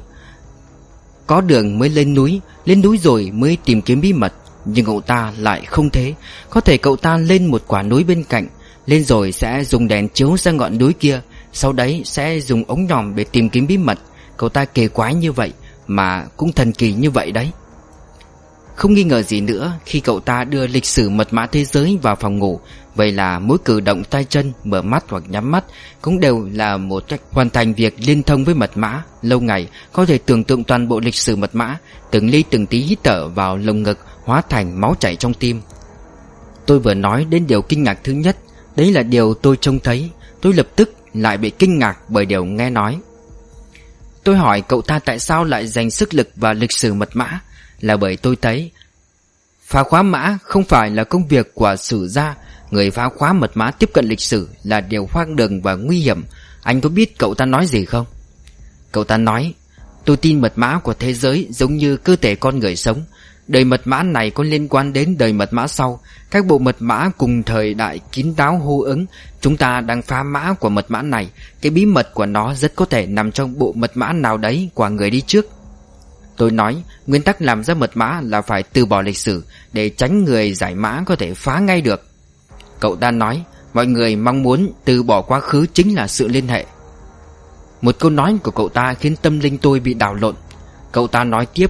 có đường mới lên núi, lên núi rồi mới tìm kiếm bí mật. Nhưng cậu ta lại không thế. Có thể cậu ta lên một quả núi bên cạnh, lên rồi sẽ dùng đèn chiếu ra ngọn núi kia, sau đấy sẽ dùng ống nhòm để tìm kiếm bí mật. Cậu ta kỳ quái như vậy mà cũng thần kỳ như vậy đấy. Không nghi ngờ gì nữa, khi cậu ta đưa lịch sử mật mã thế giới vào phòng ngủ, vậy là mỗi cử động tay chân, mở mắt hoặc nhắm mắt cũng đều là một cách hoàn thành việc liên thông với mật mã. Lâu ngày có thể tưởng tượng toàn bộ lịch sử mật mã, từng ly từng tí hít thở vào lồng ngực hóa thành máu chảy trong tim. Tôi vừa nói đến điều kinh ngạc thứ nhất, đấy là điều tôi trông thấy. Tôi lập tức lại bị kinh ngạc bởi điều nghe nói. Tôi hỏi cậu ta tại sao lại dành sức lực vào lịch sử mật mã. Là bởi tôi thấy phá khóa mã không phải là công việc của sử gia. Người phá khóa mật mã tiếp cận lịch sử là điều hoang đường và nguy hiểm. Anh có biết cậu ta nói gì không? Cậu ta nói, tôi tin mật mã của thế giới giống như cơ thể con người sống. Đời mật mã này có liên quan đến đời mật mã sau. Các bộ mật mã cùng thời đại kín đáo hô ứng. Chúng ta đang phá mã của mật mã này. Cái bí mật của nó rất có thể nằm trong bộ mật mã nào đấy của người đi trước. Tôi nói, nguyên tắc làm ra mật mã là phải từ bỏ lịch sử, để tránh người giải mã có thể phá ngay được. Cậu ta nói, mọi người mong muốn từ bỏ quá khứ chính là sự liên hệ. Một câu nói của cậu ta khiến tâm linh tôi bị đảo lộn. Cậu ta nói tiếp,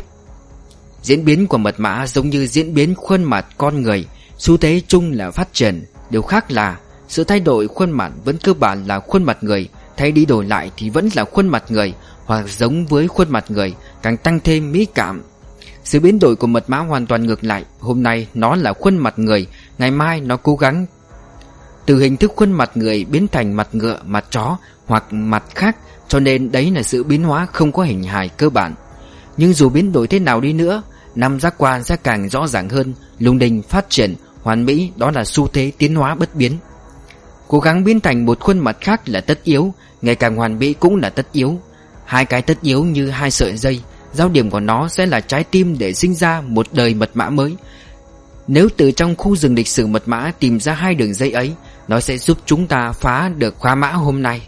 diễn biến của mật mã giống như diễn biến khuôn mặt con người, xu thế chung là phát triển. Điều khác là sự thay đổi khuôn mặt vẫn cơ bản là khuôn mặt người, thay đi đổi lại thì vẫn là khuôn mặt người, hoặc giống với khuôn mặt người, càng tăng thêm mỹ cảm. Sự biến đổi của mật mã hoàn toàn ngược lại. Hôm nay nó là khuôn mặt người, ngày mai nó cố gắng từ hình thức khuôn mặt người biến thành mặt ngựa, mặt chó hoặc mặt khác. Cho nên đấy là sự biến hóa không có hình hài cơ bản. Nhưng dù biến đổi thế nào đi nữa, năm giác quan sẽ càng rõ ràng hơn. Lung linh, phát triển, hoàn mỹ, đó là xu thế tiến hóa bất biến. Cố gắng biến thành một khuôn mặt khác là tất yếu, ngày càng hoàn mỹ cũng là tất yếu. Hai cái tất yếu như hai sợi dây, giao điểm của nó sẽ là trái tim để sinh ra một đời mật mã mới. Nếu từ trong khu rừng lịch sử mật mã tìm ra hai đường dây ấy, nó sẽ giúp chúng ta phá được khóa mã hôm nay.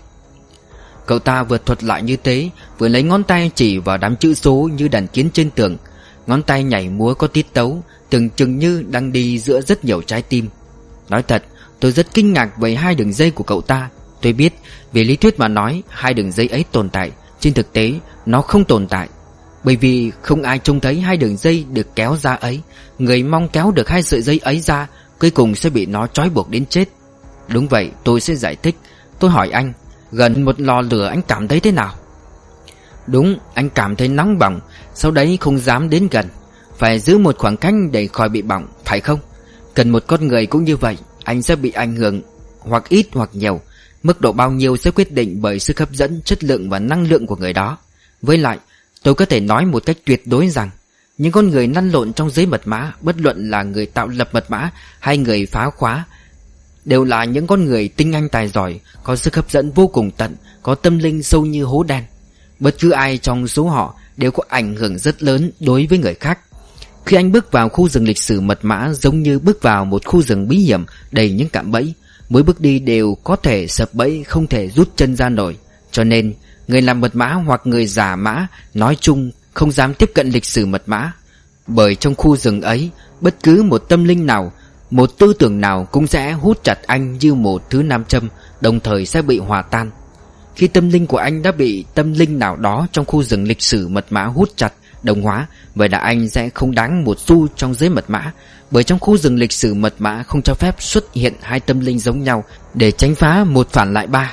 Cậu ta vừa thuật lại như thế, vừa lấy ngón tay chỉ vào đám chữ số như đàn kiến trên tường. Ngón tay nhảy múa có tiết tấu, tưởng chừng như đang đi giữa rất nhiều trái tim. Nói thật, tôi rất kinh ngạc với hai đường dây của cậu ta. Tôi biết, về lý thuyết mà nói, hai đường dây ấy tồn tại. Trên thực tế, nó không tồn tại. Bởi vì không ai trông thấy hai đường dây được kéo ra ấy. Người mong kéo được hai sợi dây ấy ra, cuối cùng sẽ bị nó trói buộc đến chết. Đúng vậy, tôi sẽ giải thích. Tôi hỏi anh, gần một lò lửa anh cảm thấy thế nào? Đúng, anh cảm thấy nóng bỏng, sau đấy không dám đến gần. Phải giữ một khoảng cách để khỏi bị bỏng, phải không? Cần một con người cũng như vậy, anh sẽ bị ảnh hưởng hoặc ít hoặc nhiều. Mức độ bao nhiêu sẽ quyết định bởi sức hấp dẫn, chất lượng và năng lượng của người đó. Với lại, tôi có thể nói một cách tuyệt đối rằng những con người lăn lộn trong giới mật mã, bất luận là người tạo lập mật mã hay người phá khóa, đều là những con người tinh anh tài giỏi, có sức hấp dẫn vô cùng tận, có tâm linh sâu như hố đen. Bất cứ ai trong số họ đều có ảnh hưởng rất lớn đối với người khác. Khi anh bước vào khu rừng lịch sử mật mã, giống như bước vào một khu rừng bí hiểm đầy những cạm bẫy, mỗi bước đi đều có thể sập bẫy, không thể rút chân ra nổi. Cho nên người làm mật mã hoặc người giả mã nói chung không dám tiếp cận lịch sử mật mã. Bởi trong khu rừng ấy, bất cứ một tâm linh nào, một tư tưởng nào cũng sẽ hút chặt anh như một thứ nam châm, đồng thời sẽ bị hòa tan. Khi tâm linh của anh đã bị tâm linh nào đó trong khu rừng lịch sử mật mã hút chặt, đồng hóa, vậy là anh sẽ không đáng một xu trong giới mật mã. Bởi trong khu rừng lịch sử mật mã không cho phép xuất hiện hai tâm linh giống nhau, để tránh phá một phản lại ba.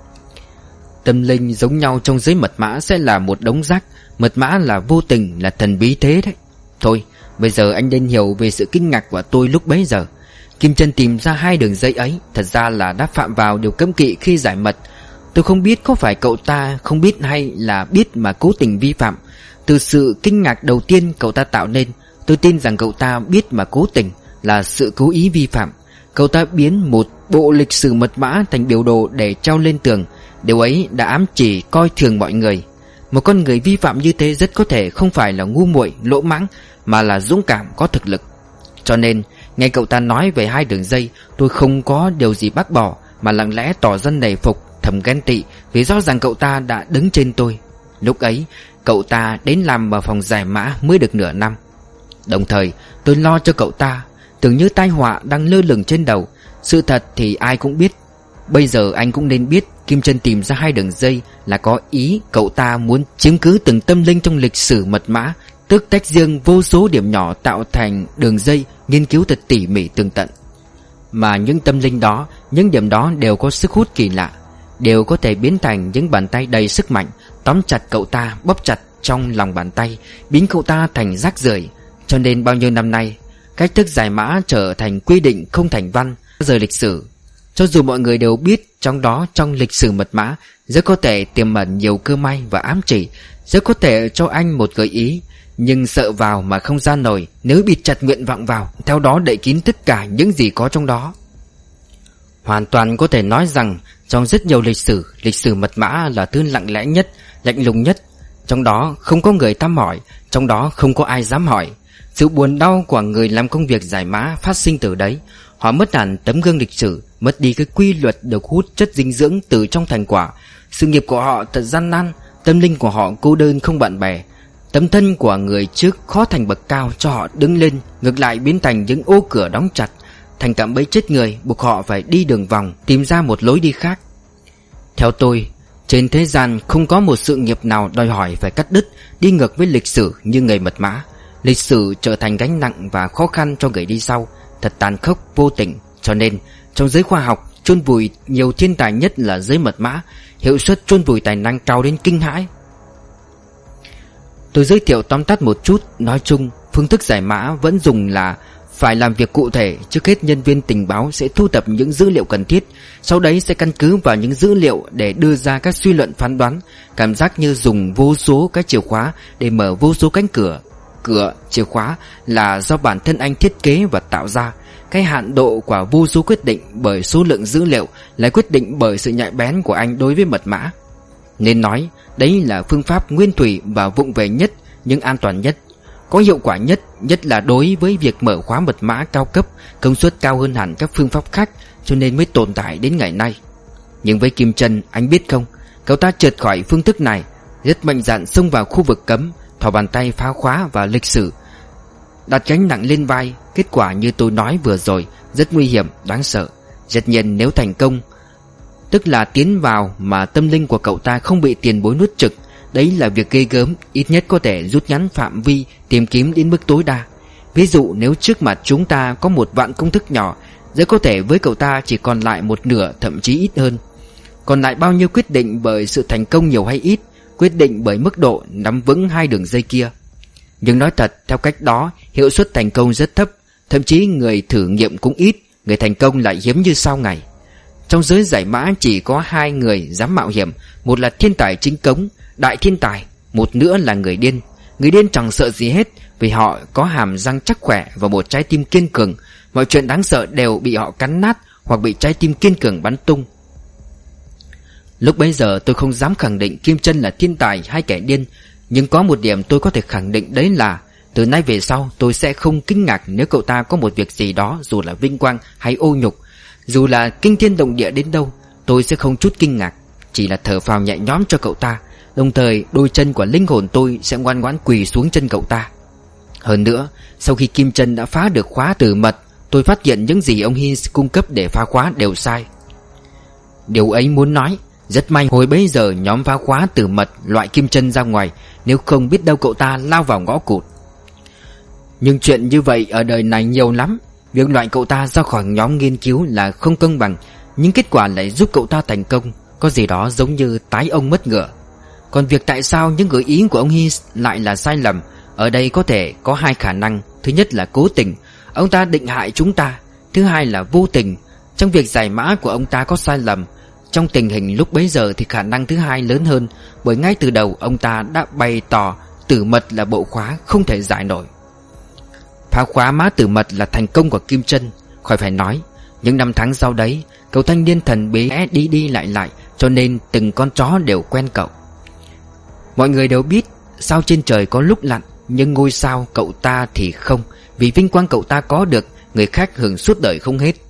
Tâm linh giống nhau trong giới mật mã sẽ là một đống rác. Mật mã là vô tình, là thần bí thế đấy. Thôi, bây giờ anh nên hiểu về sự kinh ngạc của tôi lúc bấy giờ. Kim Chân tìm ra hai đường dây ấy thật ra là đã phạm vào điều cấm kỵ khi giải mật. Tôi không biết có phải cậu ta không biết hay là biết mà cố tình vi phạm. Từ sự kinh ngạc đầu tiên cậu ta tạo nên, tôi tin rằng cậu ta biết mà cố tình, là sự cố ý vi phạm. Cậu ta biến một bộ lịch sử mật mã thành biểu đồ để treo lên tường. Điều ấy đã ám chỉ coi thường mọi người. Một con người vi phạm như thế rất có thể không phải là ngu muội, lỗ mãng, mà là dũng cảm, có thực lực. Cho nên nghe cậu ta nói về hai đường dây, tôi không có điều gì bác bỏ, mà lặng lẽ tỏ ra nể phục, thầm ghen tị, vì rõ ràng cậu ta đã đứng trên tôi. Lúc ấy cậu ta đến làm vào phòng giải mã mới được nửa năm. Đồng thời tôi lo cho cậu ta, tưởng như tai họa đang lơ lửng trên đầu. Sự thật thì ai cũng biết. Bây giờ anh cũng nên biết Kim Chân tìm ra hai đường dây là có ý cậu ta muốn chiếm cứ từng tâm linh trong lịch sử mật mã, tức tách riêng vô số điểm nhỏ tạo thành đường dây, nghiên cứu thật tỉ mỉ tường tận. Mà những tâm linh đó, những điểm đó đều có sức hút kỳ lạ, đều có thể biến thành những bàn tay đầy sức mạnh, tóm chặt cậu ta, bóp chặt trong lòng bàn tay, biến cậu ta thành rác rưởi. Cho nên bao nhiêu năm nay, cách thức giải mã trở thành quy định không thành văn, rời lịch sử. Cho dù mọi người đều biết trong đó, trong lịch sử mật mã rất có thể tiềm ẩn nhiều cơ may và ám chỉ, rất có thể cho anh một gợi ý, nhưng sợ vào mà không ra nổi. Nếu bịt chặt nguyện vọng vào, theo đó đậy kín tất cả những gì có trong đó. Hoàn toàn có thể nói rằng trong rất nhiều lịch sử, lịch sử mật mã là thứ lặng lẽ nhất, lạnh lùng nhất. Trong đó không có người thăm hỏi, trong đó không có ai dám hỏi. Sự buồn đau của người làm công việc giải mã phát sinh từ đấy. Họ mất hẳn tấm gương lịch sử, mất đi cái quy luật được hút chất dinh dưỡng từ trong thành quả. Sự nghiệp của họ thật gian nan, tâm linh của họ cô đơn không bạn bè. Tấm thân của người trước khó thành bậc cao cho họ đứng lên, ngược lại biến thành những ô cửa đóng chặt, thành cạm bẫy chết người, buộc họ phải đi đường vòng, tìm ra một lối đi khác. Theo tôi, trên thế gian không có một sự nghiệp nào đòi hỏi phải cắt đứt, đi ngược với lịch sử như người mật mã. Lịch sử trở thành gánh nặng và khó khăn cho người đi sau, thật tàn khốc vô tình. Cho nên trong giới khoa học, chôn vùi nhiều thiên tài nhất là giới mật mã, hiệu suất chôn vùi tài năng cao đến kinh hãi. Tôi giới thiệu tóm tắt một chút. Nói chung, phương thức giải mã vẫn dùng là phải làm việc cụ thể. Trước hết nhân viên tình báo sẽ thu thập những dữ liệu cần thiết, sau đấy sẽ căn cứ vào những dữ liệu để đưa ra các suy luận phán đoán. Cảm giác như dùng vô số cái chìa khóa để mở vô số cánh cửa. Cửa, chìa khóa là do bản thân anh thiết kế và tạo ra. Cái hạn độ của vô số quyết định bởi số lượng dữ liệu lại quyết định bởi sự nhạy bén của anh đối với mật mã. Nên nói đấy là phương pháp nguyên thủy và vụng về nhất, nhưng an toàn nhất, có hiệu quả nhất, nhất là đối với việc mở khóa mật mã cao cấp, công suất cao hơn hẳn các phương pháp khác, cho nên mới tồn tại đến ngày nay. Nhưng với Kim Chân, anh biết không, cậu ta trượt khỏi phương thức này, rất mạnh dạn xông vào khu vực cấm, thò bàn tay phá khóa và lịch sử, đặt gánh nặng lên vai. Kết quả như tôi nói vừa rồi, rất nguy hiểm, đáng sợ. Tất nhiên nếu thành công, tức là tiến vào mà tâm linh của cậu ta không bị tiền bối nuốt chửng, đấy là việc ghê gớm, ít nhất có thể rút ngắn phạm vi tìm kiếm đến mức tối đa. Ví dụ nếu trước mặt chúng ta có một vạn công thức nhỏ, rất có thể với cậu ta chỉ còn lại một nửa, thậm chí ít hơn. Còn lại bao nhiêu quyết định bởi sự thành công nhiều hay ít, quyết định bởi mức độ nắm vững hai đường dây kia. Nhưng nói thật, theo cách đó, hiệu suất thành công rất thấp, thậm chí người thử nghiệm cũng ít, người thành công lại hiếm như sao ngày. Trong giới giải mã chỉ có hai người dám mạo hiểm, một là thiên tài chính cống, đại thiên tài, một nữa là người điên. Người điên chẳng sợ gì hết, vì họ có hàm răng chắc khỏe và một trái tim kiên cường. Mọi chuyện đáng sợ đều bị họ cắn nát hoặc bị trái tim kiên cường bắn tung. Lúc bấy giờ tôi không dám khẳng định Kim Chân là thiên tài hay kẻ điên, nhưng có một điểm tôi có thể khẳng định, đấy là từ nay về sau tôi sẽ không kinh ngạc nếu cậu ta có một việc gì đó, dù là vinh quang hay ô nhục, dù là kinh thiên động địa đến đâu, tôi sẽ không chút kinh ngạc, chỉ là thở phào nhẹ nhõm cho cậu ta. Đồng thời đôi chân của linh hồn tôi sẽ ngoan ngoãn quỳ xuống chân cậu ta. Hơn nữa, sau khi Kim Chân đã phá được khóa tử mật, tôi phát hiện những gì ông Hins cung cấp để phá khóa đều sai. Điều ấy muốn nói, rất may hồi bấy giờ nhóm phá khóa tử mật loại Kim Chân ra ngoài, nếu không biết đâu cậu ta lao vào ngõ cụt. Nhưng chuyện như vậy ở đời này nhiều lắm. Việc loại cậu ta ra khỏi nhóm nghiên cứu là không công bằng, nhưng kết quả lại giúp cậu ta thành công, có gì đó giống như tái ông mất ngựa. Còn việc tại sao những gợi ý của ông Hins lại là sai lầm, ở đây có thể có hai khả năng. Thứ nhất là cố tình, ông ta định hại chúng ta. Thứ hai là vô tình, trong việc giải mã của ông ta có sai lầm. Trong tình hình lúc bấy giờ thì khả năng thứ hai lớn hơn, bởi ngay từ đầu ông ta đã bày tỏ tử mật là bộ khóa không thể giải nổi. Phá khóa mã tử mật là thành công của Kim Chân. Khỏi phải nói, những năm tháng sau đấy, cậu thanh niên thần bí đi đi lại lại, cho nên từng con chó đều quen cậu. Mọi người đều biết sao trên trời có lúc lặn, nhưng ngôi sao cậu ta thì không. Vì vinh quang cậu ta có được, người khác hưởng suốt đời không hết.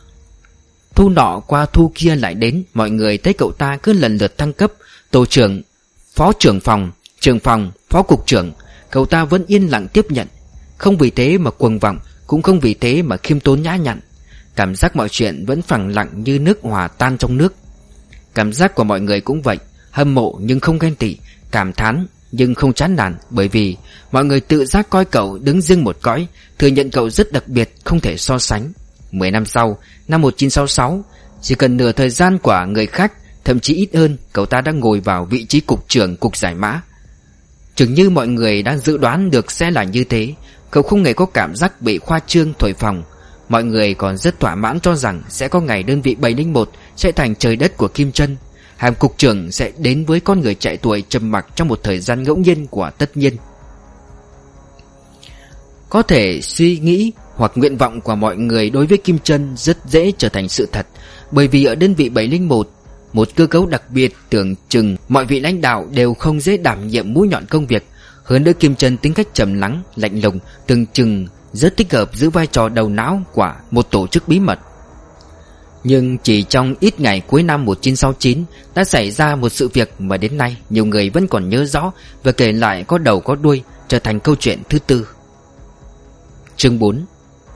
Thu nọ qua thu kia lại đến, mọi người thấy cậu ta cứ lần lượt thăng cấp, tổ trưởng, phó trưởng phòng, trưởng phòng, phó cục trưởng. Cậu ta vẫn yên lặng tiếp nhận, không vì thế mà cuồng vọng, cũng không vì thế mà khiêm tốn nhã nhặn. Cảm giác mọi chuyện vẫn phẳng lặng như nước hòa tan trong nước. Cảm giác của mọi người cũng vậy, hâm mộ nhưng không ghen tị, cảm thán nhưng không chán nản, bởi vì mọi người tự giác coi cậu đứng riêng một cõi, thừa nhận cậu rất đặc biệt, không thể so sánh. Mười năm sau, năm một nghìn chín trăm sáu mươi sáu, chỉ cần nửa thời gian của người khác, thậm chí ít hơn, cậu ta đã ngồi vào vị trí cục trưởng cục giải mã. Chừng như mọi người đang dự đoán được sẽ là như thế, cậu không hề có cảm giác bị khoa trương thổi phồng. Mọi người còn rất thỏa mãn cho rằng sẽ có ngày đơn vị bảy không một sẽ thành trời đất của Kim Chân. Hàm cục trưởng sẽ đến với con người trẻ tuổi trầm mặc trong một thời gian ngẫu nhiên của tất nhiên. Có thể suy nghĩ hoặc nguyện vọng của mọi người đối với Kim Chân rất dễ trở thành sự thật, bởi vì ở đơn vị bảy không một, một cơ cấu đặc biệt, tưởng chừng mọi vị lãnh đạo đều không dễ đảm nhiệm mũi nhọn công việc. Hơn nữa Kim Chân tính cách trầm lắng, lạnh lùng, tưởng chừng rất thích hợp giữ vai trò đầu não của một tổ chức bí mật. Nhưng chỉ trong ít ngày cuối năm một nghìn chín trăm sáu mươi chín đã xảy ra một sự việc mà đến nay nhiều người vẫn còn nhớ rõ, và kể lại có đầu có đuôi, trở thành câu chuyện thứ tư. Chương bốn.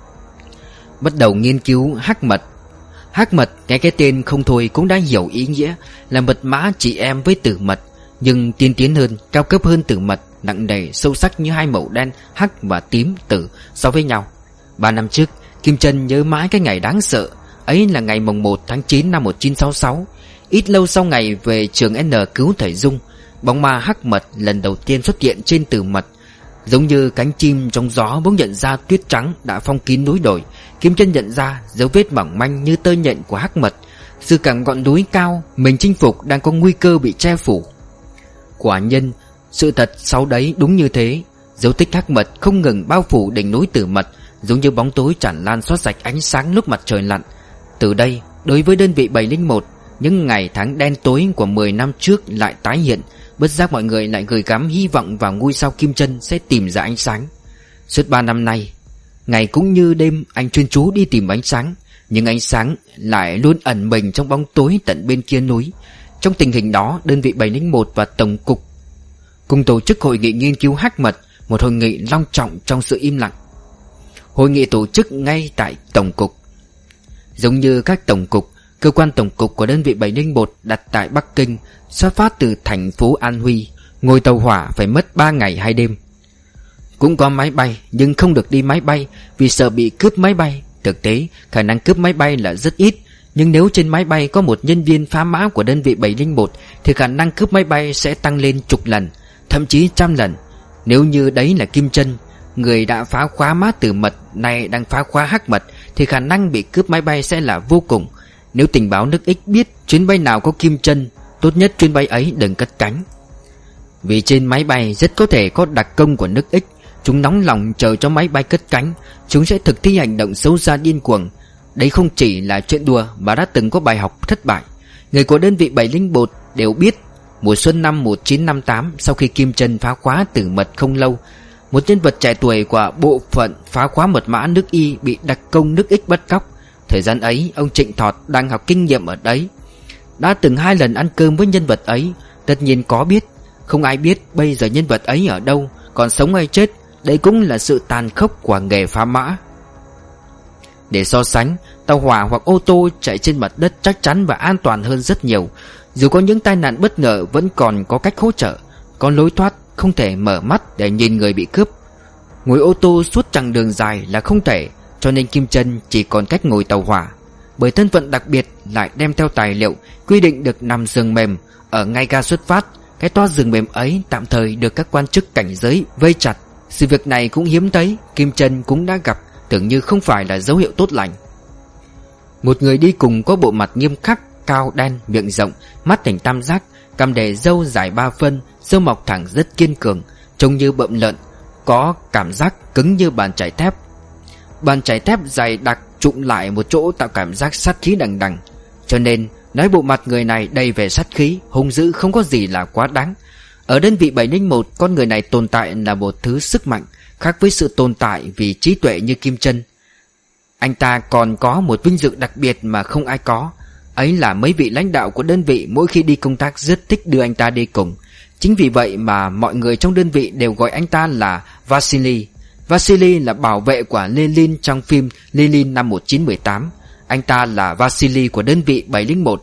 Bắt đầu nghiên cứu hắc mật. Hắc mật, nghe cái tên không thôi cũng đã hiểu ý nghĩa, là mật mã chị em với tử mật, nhưng tiên tiến hơn, cao cấp hơn tử mật, nặng nề, sâu sắc như hai màu đen, hắc và tím, tử so với nhau. Ba năm trước, Kim Chân nhớ mãi cái ngày đáng sợ ấy là ngày mồng một tháng chín năm một nghìn chín trăm sáu mươi sáu. Ít lâu sau ngày về trường N cứu thầy Dung, bóng ma hắc mật lần đầu tiên xuất hiện trên tử mật. Giống như cánh chim trong gió bỗng nhận ra tuyết trắng đã phong kín núi đồi, Kim Chân nhận ra dấu vết mỏng manh như tơ nhện của hắc mật. Từ cảng ngọn núi cao mình chinh phục đang có nguy cơ bị che phủ. Quả nhân, sự thật sau đấy đúng như thế. Dấu tích hắc mật không ngừng bao phủ đỉnh núi tử mật, giống như bóng tối tràn lan xóa sạch ánh sáng lúc mặt trời lặn. Từ đây, đối với đơn vị bảy không một, những ngày tháng đen tối của mười năm trước lại tái hiện. Bất giác mọi người lại gửi gắm hy vọng vào ngôi sao Kim Chân sẽ tìm ra ánh sáng. Suốt ba năm nay, ngày cũng như đêm anh chuyên chú đi tìm ánh sáng, nhưng ánh sáng lại luôn ẩn mình trong bóng tối tận bên kia núi. Trong tình hình đó, đơn vị bảy không một và Tổng cục cùng tổ chức hội nghị nghiên cứu hắc mật, một hội nghị long trọng trong sự im lặng. Hội nghị tổ chức ngay tại Tổng cục. Giống như các tổng cục, cơ quan tổng cục của đơn vị bảy không một đặt tại Bắc Kinh, xuất phát từ thành phố An Huy, ngồi tàu hỏa phải mất ba ngày hai đêm. Cũng có máy bay, nhưng không được đi máy bay vì sợ bị cướp máy bay. Thực tế, khả năng cướp máy bay là rất ít, nhưng nếu trên máy bay có một nhân viên phá mã của đơn vị bảy không một thì khả năng cướp máy bay sẽ tăng lên chục lần, thậm chí trăm lần. Nếu như đấy là Kim Chân, người đã phá khóa mã tử mật, này đang phá khóa hắc mật, thì khả năng bị cướp máy bay sẽ là vô cùng. Nếu tình báo nước X biết chuyến bay nào có Kim Chân, tốt nhất chuyến bay ấy đừng cất cánh. Vì trên máy bay rất có thể có đặc công của nước X, chúng nóng lòng chờ cho máy bay cất cánh, chúng sẽ thực thi hành động xấu xa điên cuồng. Đấy không chỉ là chuyện đùa mà đã từng có bài học thất bại. Người của đơn vị bảy linh một đều biết, mùa xuân năm một nghìn chín trăm năm mươi tám, sau khi Kim Trân phá khóa Tử Mật không lâu, một nhân vật trẻ tuổi của bộ phận phá khóa mật mã nước Y bị đặc công nước X bắt cóc. Thời gian ấy, ông Trịnh Thọt đang học kinh nghiệm ở đấy, đã từng hai lần ăn cơm với nhân vật ấy. Tất nhiên có biết. Không ai biết bây giờ nhân vật ấy ở đâu, còn sống hay chết. Đây cũng là sự tàn khốc của nghề phá mã. Để so sánh, tàu hỏa hoặc ô tô chạy trên mặt đất chắc chắn và an toàn hơn rất nhiều. Dù có những tai nạn bất ngờ, vẫn còn có cách hỗ trợ, có lối thoát, không thể mở mắt để nhìn người bị cướp. Ngồi ô tô suốt chặng đường dài là không thể, cho nên Kim Trân chỉ còn cách ngồi tàu hỏa. Bởi thân phận đặc biệt lại đem theo tài liệu, quy định được nằm giường mềm ở ngay ga xuất phát. Cái toa giường mềm ấy tạm thời được các quan chức cảnh giới vây chặt. Sự việc này cũng hiếm thấy, Kim Trân cũng đã gặp, tưởng như không phải là dấu hiệu tốt lành. Một người đi cùng có bộ mặt nghiêm khắc, cao đen, miệng rộng, mắt thành tam giác, cằm để râu dài ba phân, râu mọc thẳng rất kiên cường, trông như bợm lợn, có cảm giác cứng như bàn chải thép. Bàn chải thép dày đặc trụm lại một chỗ tạo cảm giác sát khí đằng đằng. Cho nên nói bộ mặt người này đầy vẻ sát khí, hung dữ, không có gì là quá đáng. Ở đơn vị bảy linh một, con người này tồn tại là một thứ sức mạnh, khác với sự tồn tại vì trí tuệ như Kim Trân. Anh ta còn có một vinh dự đặc biệt mà không ai có. Ấy là mấy vị lãnh đạo của đơn vị mỗi khi đi công tác rất thích đưa anh ta đi cùng. Chính vì vậy mà mọi người trong đơn vị đều gọi anh ta là Vasily. Vasily là bảo vệ của Lenin trong phim Lenin năm một nghìn chín trăm mười tám. Anh ta là Vasily của đơn vị bảy linh một.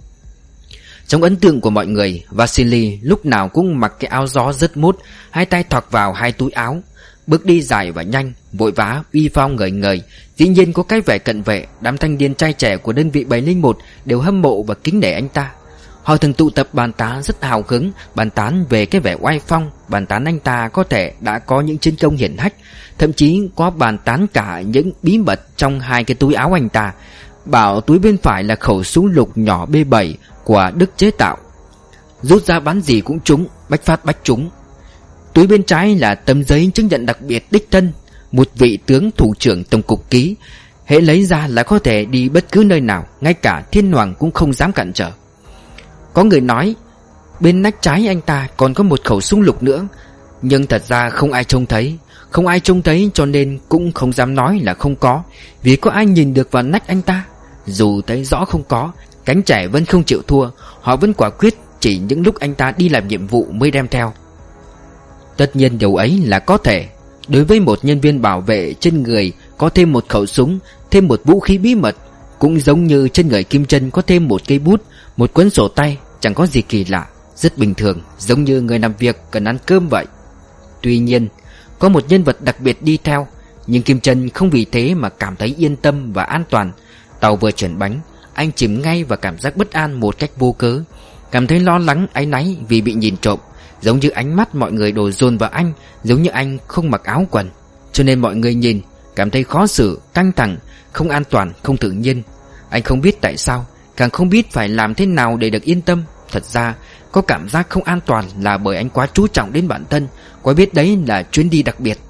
Trong ấn tượng của mọi người, Vasily lúc nào cũng mặc cái áo gió rất mốt, hai tay thọc vào hai túi áo, bước đi dài và nhanh, vội vã, uy phong ngời ngời. Dĩ nhiên có cái vẻ cận vệ. Đám thanh niên trai trẻ của đơn vị bảy linh một đều hâm mộ và kính nể anh ta. Họ thường tụ tập bàn tán rất hào hứng, bàn tán về cái vẻ oai phong, bàn tán anh ta có thể đã có những chiến công hiển hách, thậm chí có bàn tán cả những bí mật trong hai cái túi áo anh ta. Bảo túi bên phải là khẩu súng lục nhỏ B bảy của Đức chế tạo, rút ra bắn gì cũng trúng, bách phát bách trúng. Túi bên trái là tấm giấy chứng nhận đặc biệt đích thân một vị tướng thủ trưởng tổng cục ký, hễ lấy ra là có thể đi bất cứ nơi nào, ngay cả thiên hoàng cũng không dám cản trở. Có người nói bên nách trái anh ta còn có một khẩu súng lục nữa, nhưng thật ra không ai trông thấy. Không ai trông thấy cho nên cũng không dám nói là không có, vì có ai nhìn được vào nách anh ta. Dù thấy rõ không có, cánh trẻ vẫn không chịu thua, họ vẫn quả quyết chỉ những lúc anh ta đi làm nhiệm vụ mới đem theo. Tất nhiên điều ấy là có thể. Đối với một nhân viên bảo vệ, trên người có thêm một khẩu súng, thêm một vũ khí bí mật, cũng giống như trên người Kim Trân có thêm một cây bút, một cuốn sổ tay, chẳng có gì kỳ lạ, rất bình thường, giống như người làm việc cần ăn cơm vậy. Tuy nhiên, có một nhân vật đặc biệt đi theo, nhưng Kim Trân không vì thế mà cảm thấy yên tâm và an toàn. Tàu vừa chuyển bánh, anh chìm ngay vào cảm giác bất an một cách vô cớ, cảm thấy lo lắng, áy náy vì bị nhìn trộm, giống như ánh mắt mọi người đổ dồn vào anh, giống như anh không mặc áo quần, cho nên mọi người nhìn cảm thấy khó xử, căng thẳng, không an toàn, không tự nhiên. Anh không biết tại sao, càng không biết phải làm thế nào để được yên tâm. Thật ra có cảm giác không an toàn là bởi anh quá chú trọng đến bản thân, quá biết đấy là chuyến đi đặc biệt.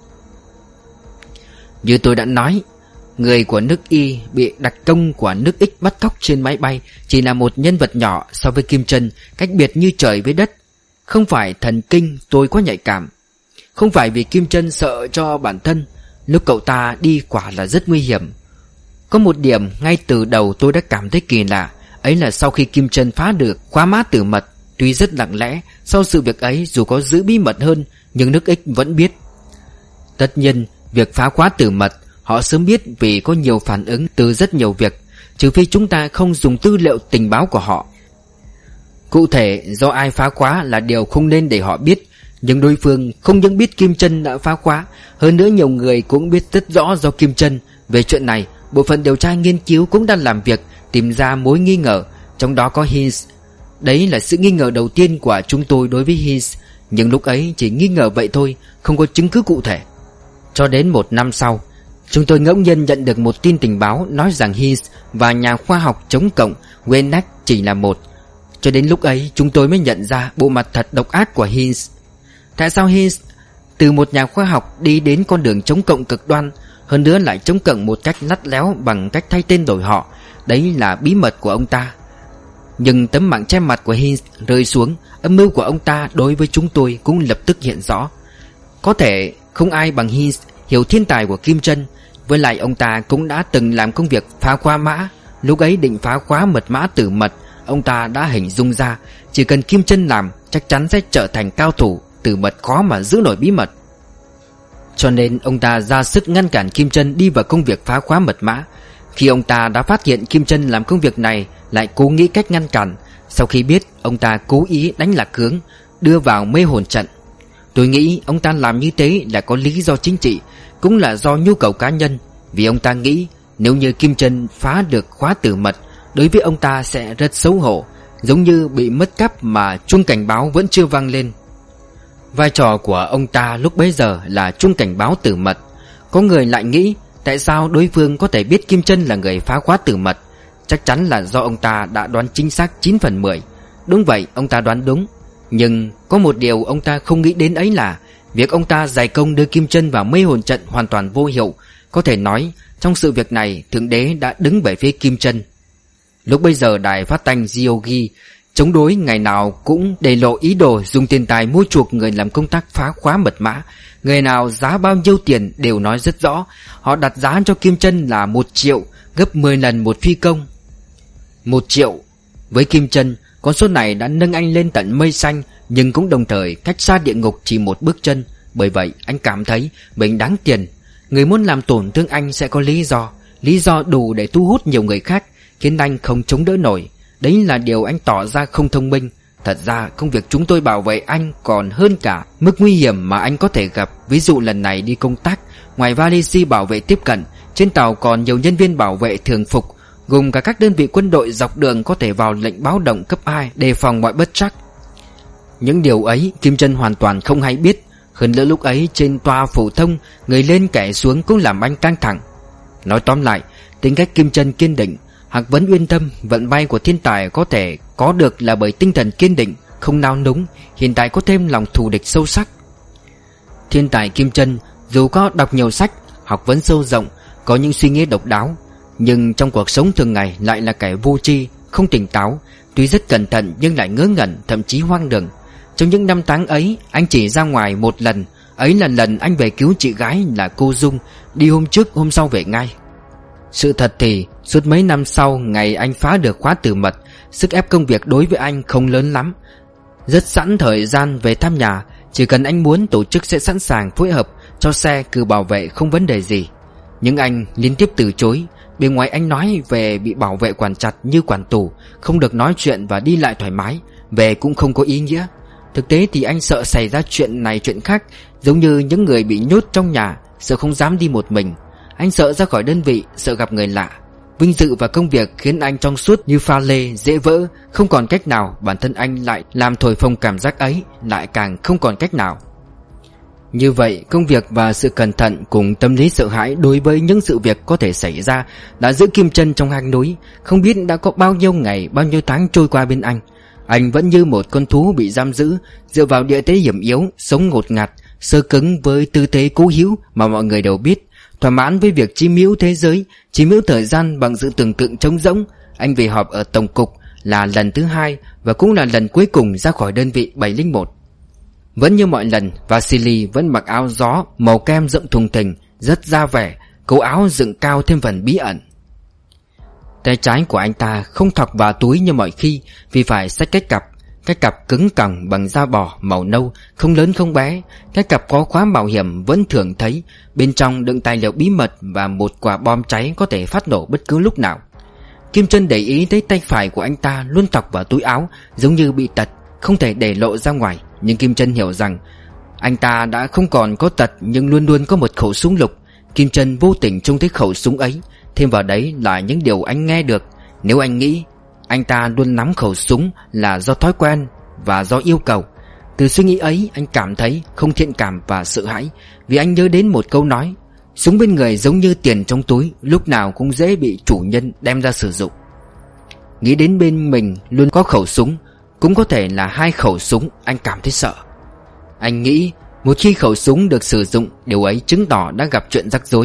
Như tôi đã nói, người của nước Y bị đặc công của nước X bắt cóc trên máy bay chỉ là một nhân vật nhỏ so với Kim Trân, cách biệt như trời với đất. Không phải thần kinh tôi quá nhạy cảm, không phải vì Kim Trân sợ cho bản thân. Lúc cậu ta đi quả là rất nguy hiểm. Có một điểm ngay từ đầu tôi đã cảm thấy kỳ lạ, ấy là sau khi Kim Trân phá được khóa mã Tử Mật, tuy rất lặng lẽ, sau sự việc ấy dù có giữ bí mật hơn, nhưng nước X vẫn biết. Tất nhiên, việc phá khóa Tử Mật họ sớm biết vì có nhiều phản ứng từ rất nhiều việc, trừ phi chúng ta không dùng tư liệu tình báo của họ. Cụ thể do ai phá khóa là điều không nên để họ biết, nhưng đối phương không những biết Kim Trân đã phá khóa, hơn nữa nhiều người cũng biết rất rõ do Kim Trân. Về chuyện này, bộ phận điều tra nghiên cứu cũng đang làm việc tìm ra mối nghi ngờ, trong đó có Hins. Đấy là sự nghi ngờ đầu tiên của chúng tôi đối với Hins, nhưng lúc ấy chỉ nghi ngờ vậy thôi, không có chứng cứ cụ thể. Cho đến một năm sau, chúng tôi ngẫu nhiên nhận được một tin tình báo nói rằng Hins và nhà khoa học chống cộng Wenneck chỉ là một. Cho đến lúc ấy chúng tôi mới nhận ra bộ mặt thật độc ác của Hins. Tại sao Hins từ một nhà khoa học đi đến con đường chống cộng cực đoan? Hơn nữa lại chống cự một cách lắt léo bằng cách thay tên đổi họ. Đấy là bí mật của ông ta. Nhưng tấm mạng che mặt của Hinz rơi xuống, âm mưu của ông ta đối với chúng tôi cũng lập tức hiện rõ. Có thể không ai bằng Hinz hiểu thiên tài của Kim Trân. Với lại ông ta cũng đã từng làm công việc phá khóa mã. Lúc ấy định phá khóa mật mã tử mật, ông ta đã hình dung ra chỉ cần Kim Trân làm chắc chắn sẽ trở thành cao thủ. Tử mật khó mà giữ nổi bí mật. Cho nên ông ta ra sức ngăn cản Kim Trân đi vào công việc phá khóa mật mã. Khi ông ta đã phát hiện Kim Trân làm công việc này, lại cố nghĩ cách ngăn cản. Sau khi biết, ông ta cố ý đánh lạc hướng, đưa vào mê hồn trận. Tôi nghĩ ông ta làm như thế là có lý do chính trị, cũng là do nhu cầu cá nhân. Vì ông ta nghĩ nếu như Kim Trân phá được khóa tử mật, đối với ông ta sẽ rất xấu hổ, giống như bị mất cắp mà chuông cảnh báo vẫn chưa vang lên. Vai trò của ông ta lúc bấy giờ là chuông cảnh báo tử mật. Có người lại nghĩ tại sao đối phương có thể biết Kim Trân là người phá khóa tử mật. Chắc chắn là do ông ta đã đoán chính xác chín phần mười. Đúng vậy, ông ta đoán đúng. Nhưng có một điều ông ta không nghĩ đến, ấy là việc ông ta dày công đưa Kim Trân vào mê hồn trận hoàn toàn vô hiệu. Có thể nói trong sự việc này Thượng Đế đã đứng về phía Kim Trân. Lúc bây giờ đài phát thanh Gyeonggi chống đối ngày nào cũng để lộ ý đồ dùng tiền tài mua chuộc người làm công tác phá khóa mật mã. Người nào giá bao nhiêu tiền đều nói rất rõ. Họ đặt giá cho Kim Trân là một triệu, gấp mười lần một phi công. Một triệu. Với Kim Trân, con số này đã nâng anh lên tận mây xanh, nhưng cũng đồng thời cách xa địa ngục chỉ một bước chân. Bởi vậy anh cảm thấy mình đáng tiền. Người muốn làm tổn thương anh sẽ có lý do, lý do đủ để thu hút nhiều người khác, khiến anh không chống đỡ nổi. Đấy là điều anh tỏ ra không thông minh. Thật ra công việc chúng tôi bảo vệ anh còn hơn cả mức nguy hiểm mà anh có thể gặp. Ví dụ lần này đi công tác, ngoài vali bảo vệ tiếp cận, trên tàu còn nhiều nhân viên bảo vệ thường phục, gồm cả các đơn vị quân đội dọc đường có thể vào lệnh báo động cấp hai, đề phòng mọi bất trắc. Những điều ấy Kim Trân hoàn toàn không hay biết. Hơn nữa lúc ấy trên toa phổ thông, người lên kẻ xuống cũng làm anh căng thẳng. Nói tóm lại, tính cách Kim Trân kiên định. Hạc Vấn yên tâm, vận may của thiên tài có thể có được là bởi tinh thần kiên định, không nao núng, hiện tại có thêm lòng thù địch sâu sắc. Thiên tài Kim Trân dù có đọc nhiều sách, học vấn sâu rộng, có những suy nghĩ độc đáo, nhưng trong cuộc sống thường ngày lại là kẻ vô tri, không tỉnh táo. Tuy rất cẩn thận nhưng lại ngớ ngẩn, thậm chí hoang đường. Trong những năm tháng ấy, anh chỉ ra ngoài một lần. Ấy là lần anh về cứu chị gái là cô Dung, đi hôm trước hôm sau về ngay. Sự thật thì suốt mấy năm sau ngày anh phá được khóa tử mật, sức ép công việc đối với anh không lớn lắm. Rất sẵn thời gian về thăm nhà, chỉ cần anh muốn tổ chức sẽ sẵn sàng phối hợp, cho xe cử bảo vệ không vấn đề gì. Nhưng anh liên tiếp từ chối. Bên ngoài anh nói về bị bảo vệ quản chặt như quản tù, không được nói chuyện và đi lại thoải mái, về cũng không có ý nghĩa. Thực tế thì anh sợ xảy ra chuyện này chuyện khác, giống như những người bị nhốt trong nhà, sợ không dám đi một mình. Anh sợ ra khỏi đơn vị, sợ gặp người lạ. Vinh dự và công việc khiến anh trong suốt như pha lê, dễ vỡ. Không còn cách nào, bản thân anh lại làm thổi phồng cảm giác ấy, lại càng không còn cách nào. Như vậy, công việc và sự cẩn thận cùng tâm lý sợ hãi đối với những sự việc có thể xảy ra đã giữ Kim Trân trong hang núi. Không biết đã có bao nhiêu ngày, bao nhiêu tháng trôi qua bên anh. Anh vẫn như một con thú bị giam giữ, dựa vào địa thế hiểm yếu, sống ngột ngạt, sơ cứng với tư thế cố hữu mà mọi người đều biết. Thỏa mãn với việc chiếm hữu thế giới, chiếm hữu thời gian bằng sự tưởng tượng trống rỗng. Anh về họp ở tổng cục là lần thứ hai và cũng là lần cuối cùng ra khỏi đơn vị bảy không một. Vẫn như mọi lần, Vasily vẫn mặc áo gió màu kem rộng thùng thình, rất ra vẻ, cấu áo dựng cao thêm phần bí ẩn. Tay trái của anh ta không thọc vào túi như mọi khi, vì phải xách cái cặp. Cái cặp cứng còng bằng da bò màu nâu, không lớn không bé. Cái cặp có khóa bảo hiểm vẫn thường thấy, bên trong đựng tài liệu bí mật và một quả bom cháy có thể phát nổ bất cứ lúc nào. Kim Trân để ý thấy tay phải của anh ta luôn thọc vào túi áo, giống như bị tật, không thể để lộ ra ngoài. Nhưng Kim Trân hiểu rằng anh ta đã không còn có tật, nhưng luôn luôn có một khẩu súng lục. Kim Trân vô tình trông thấy khẩu súng ấy. Thêm vào đấy là những điều anh nghe được. Nếu anh nghĩ anh ta luôn nắm khẩu súng là do thói quen và do yêu cầu, từ suy nghĩ ấy anh cảm thấy không thiện cảm và sợ hãi. Vì anh nhớ đến một câu nói: súng bên người giống như tiền trong túi, lúc nào cũng dễ bị chủ nhân đem ra sử dụng. Nghĩ đến bên mình luôn có khẩu súng, cũng có thể là hai khẩu súng, anh cảm thấy sợ. Anh nghĩ một khi khẩu súng được sử dụng, điều ấy chứng tỏ đã gặp chuyện rắc rối.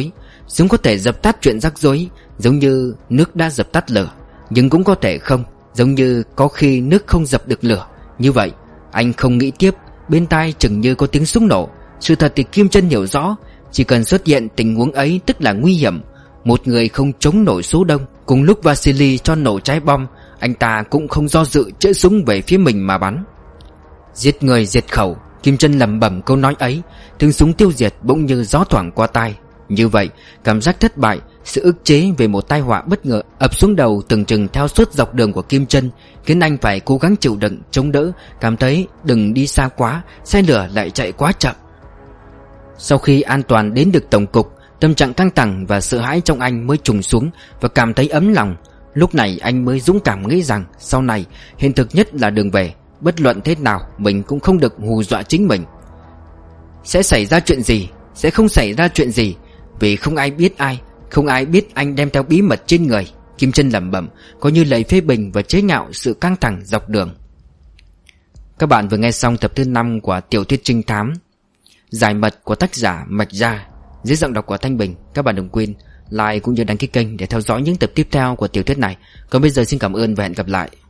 Súng có thể dập tắt chuyện rắc rối, giống như nước đã dập tắt lửa. Nhưng cũng có thể không, giống như có khi nước không dập được lửa. Như vậy, anh không nghĩ tiếp. Bên tai chừng như có tiếng súng nổ. Sự thật thì Kim Chân hiểu rõ, chỉ cần xuất hiện tình huống ấy tức là nguy hiểm. Một người không chống nổi số đông. Cùng lúc Vasily cho nổ trái bom, anh ta cũng không do dự chĩa súng về phía mình mà bắn. Giết người diệt khẩu, Kim Chân lẩm bẩm câu nói ấy. Tiếng súng tiêu diệt bỗng như gió thoảng qua tai. Như vậy, cảm giác thất bại, sự ức chế về một tai họa bất ngờ ập xuống đầu từng chừng theo suốt dọc đường của Kim Chân, khiến anh phải cố gắng chịu đựng, chống đỡ, cảm thấy đừng đi xa quá, xe lửa lại chạy quá chậm. Sau khi an toàn đến được tổng cục, tâm trạng căng thẳng và sợ hãi trong anh mới trùng xuống và cảm thấy ấm lòng. Lúc này anh mới dũng cảm nghĩ rằng sau này hiện thực nhất là đường về. Bất luận thế nào mình cũng không được hù dọa chính mình. Sẽ xảy ra chuyện gì, sẽ không xảy ra chuyện gì, vì không ai biết ai, không ai biết anh đem theo bí mật trên người. Kim Chân lẩm bẩm, có như lời phê bình và chế nhạo sự căng thẳng dọc đường. Các bạn vừa nghe xong tập thứ năm của tiểu thuyết trinh thám Giải mật của tác giả Mạch Gia, dưới giọng đọc của Thanh Bình. Các bạn đừng quên like cũng như đăng ký kênh để theo dõi những tập tiếp theo của tiểu thuyết này. Còn bây giờ xin cảm ơn và hẹn gặp lại.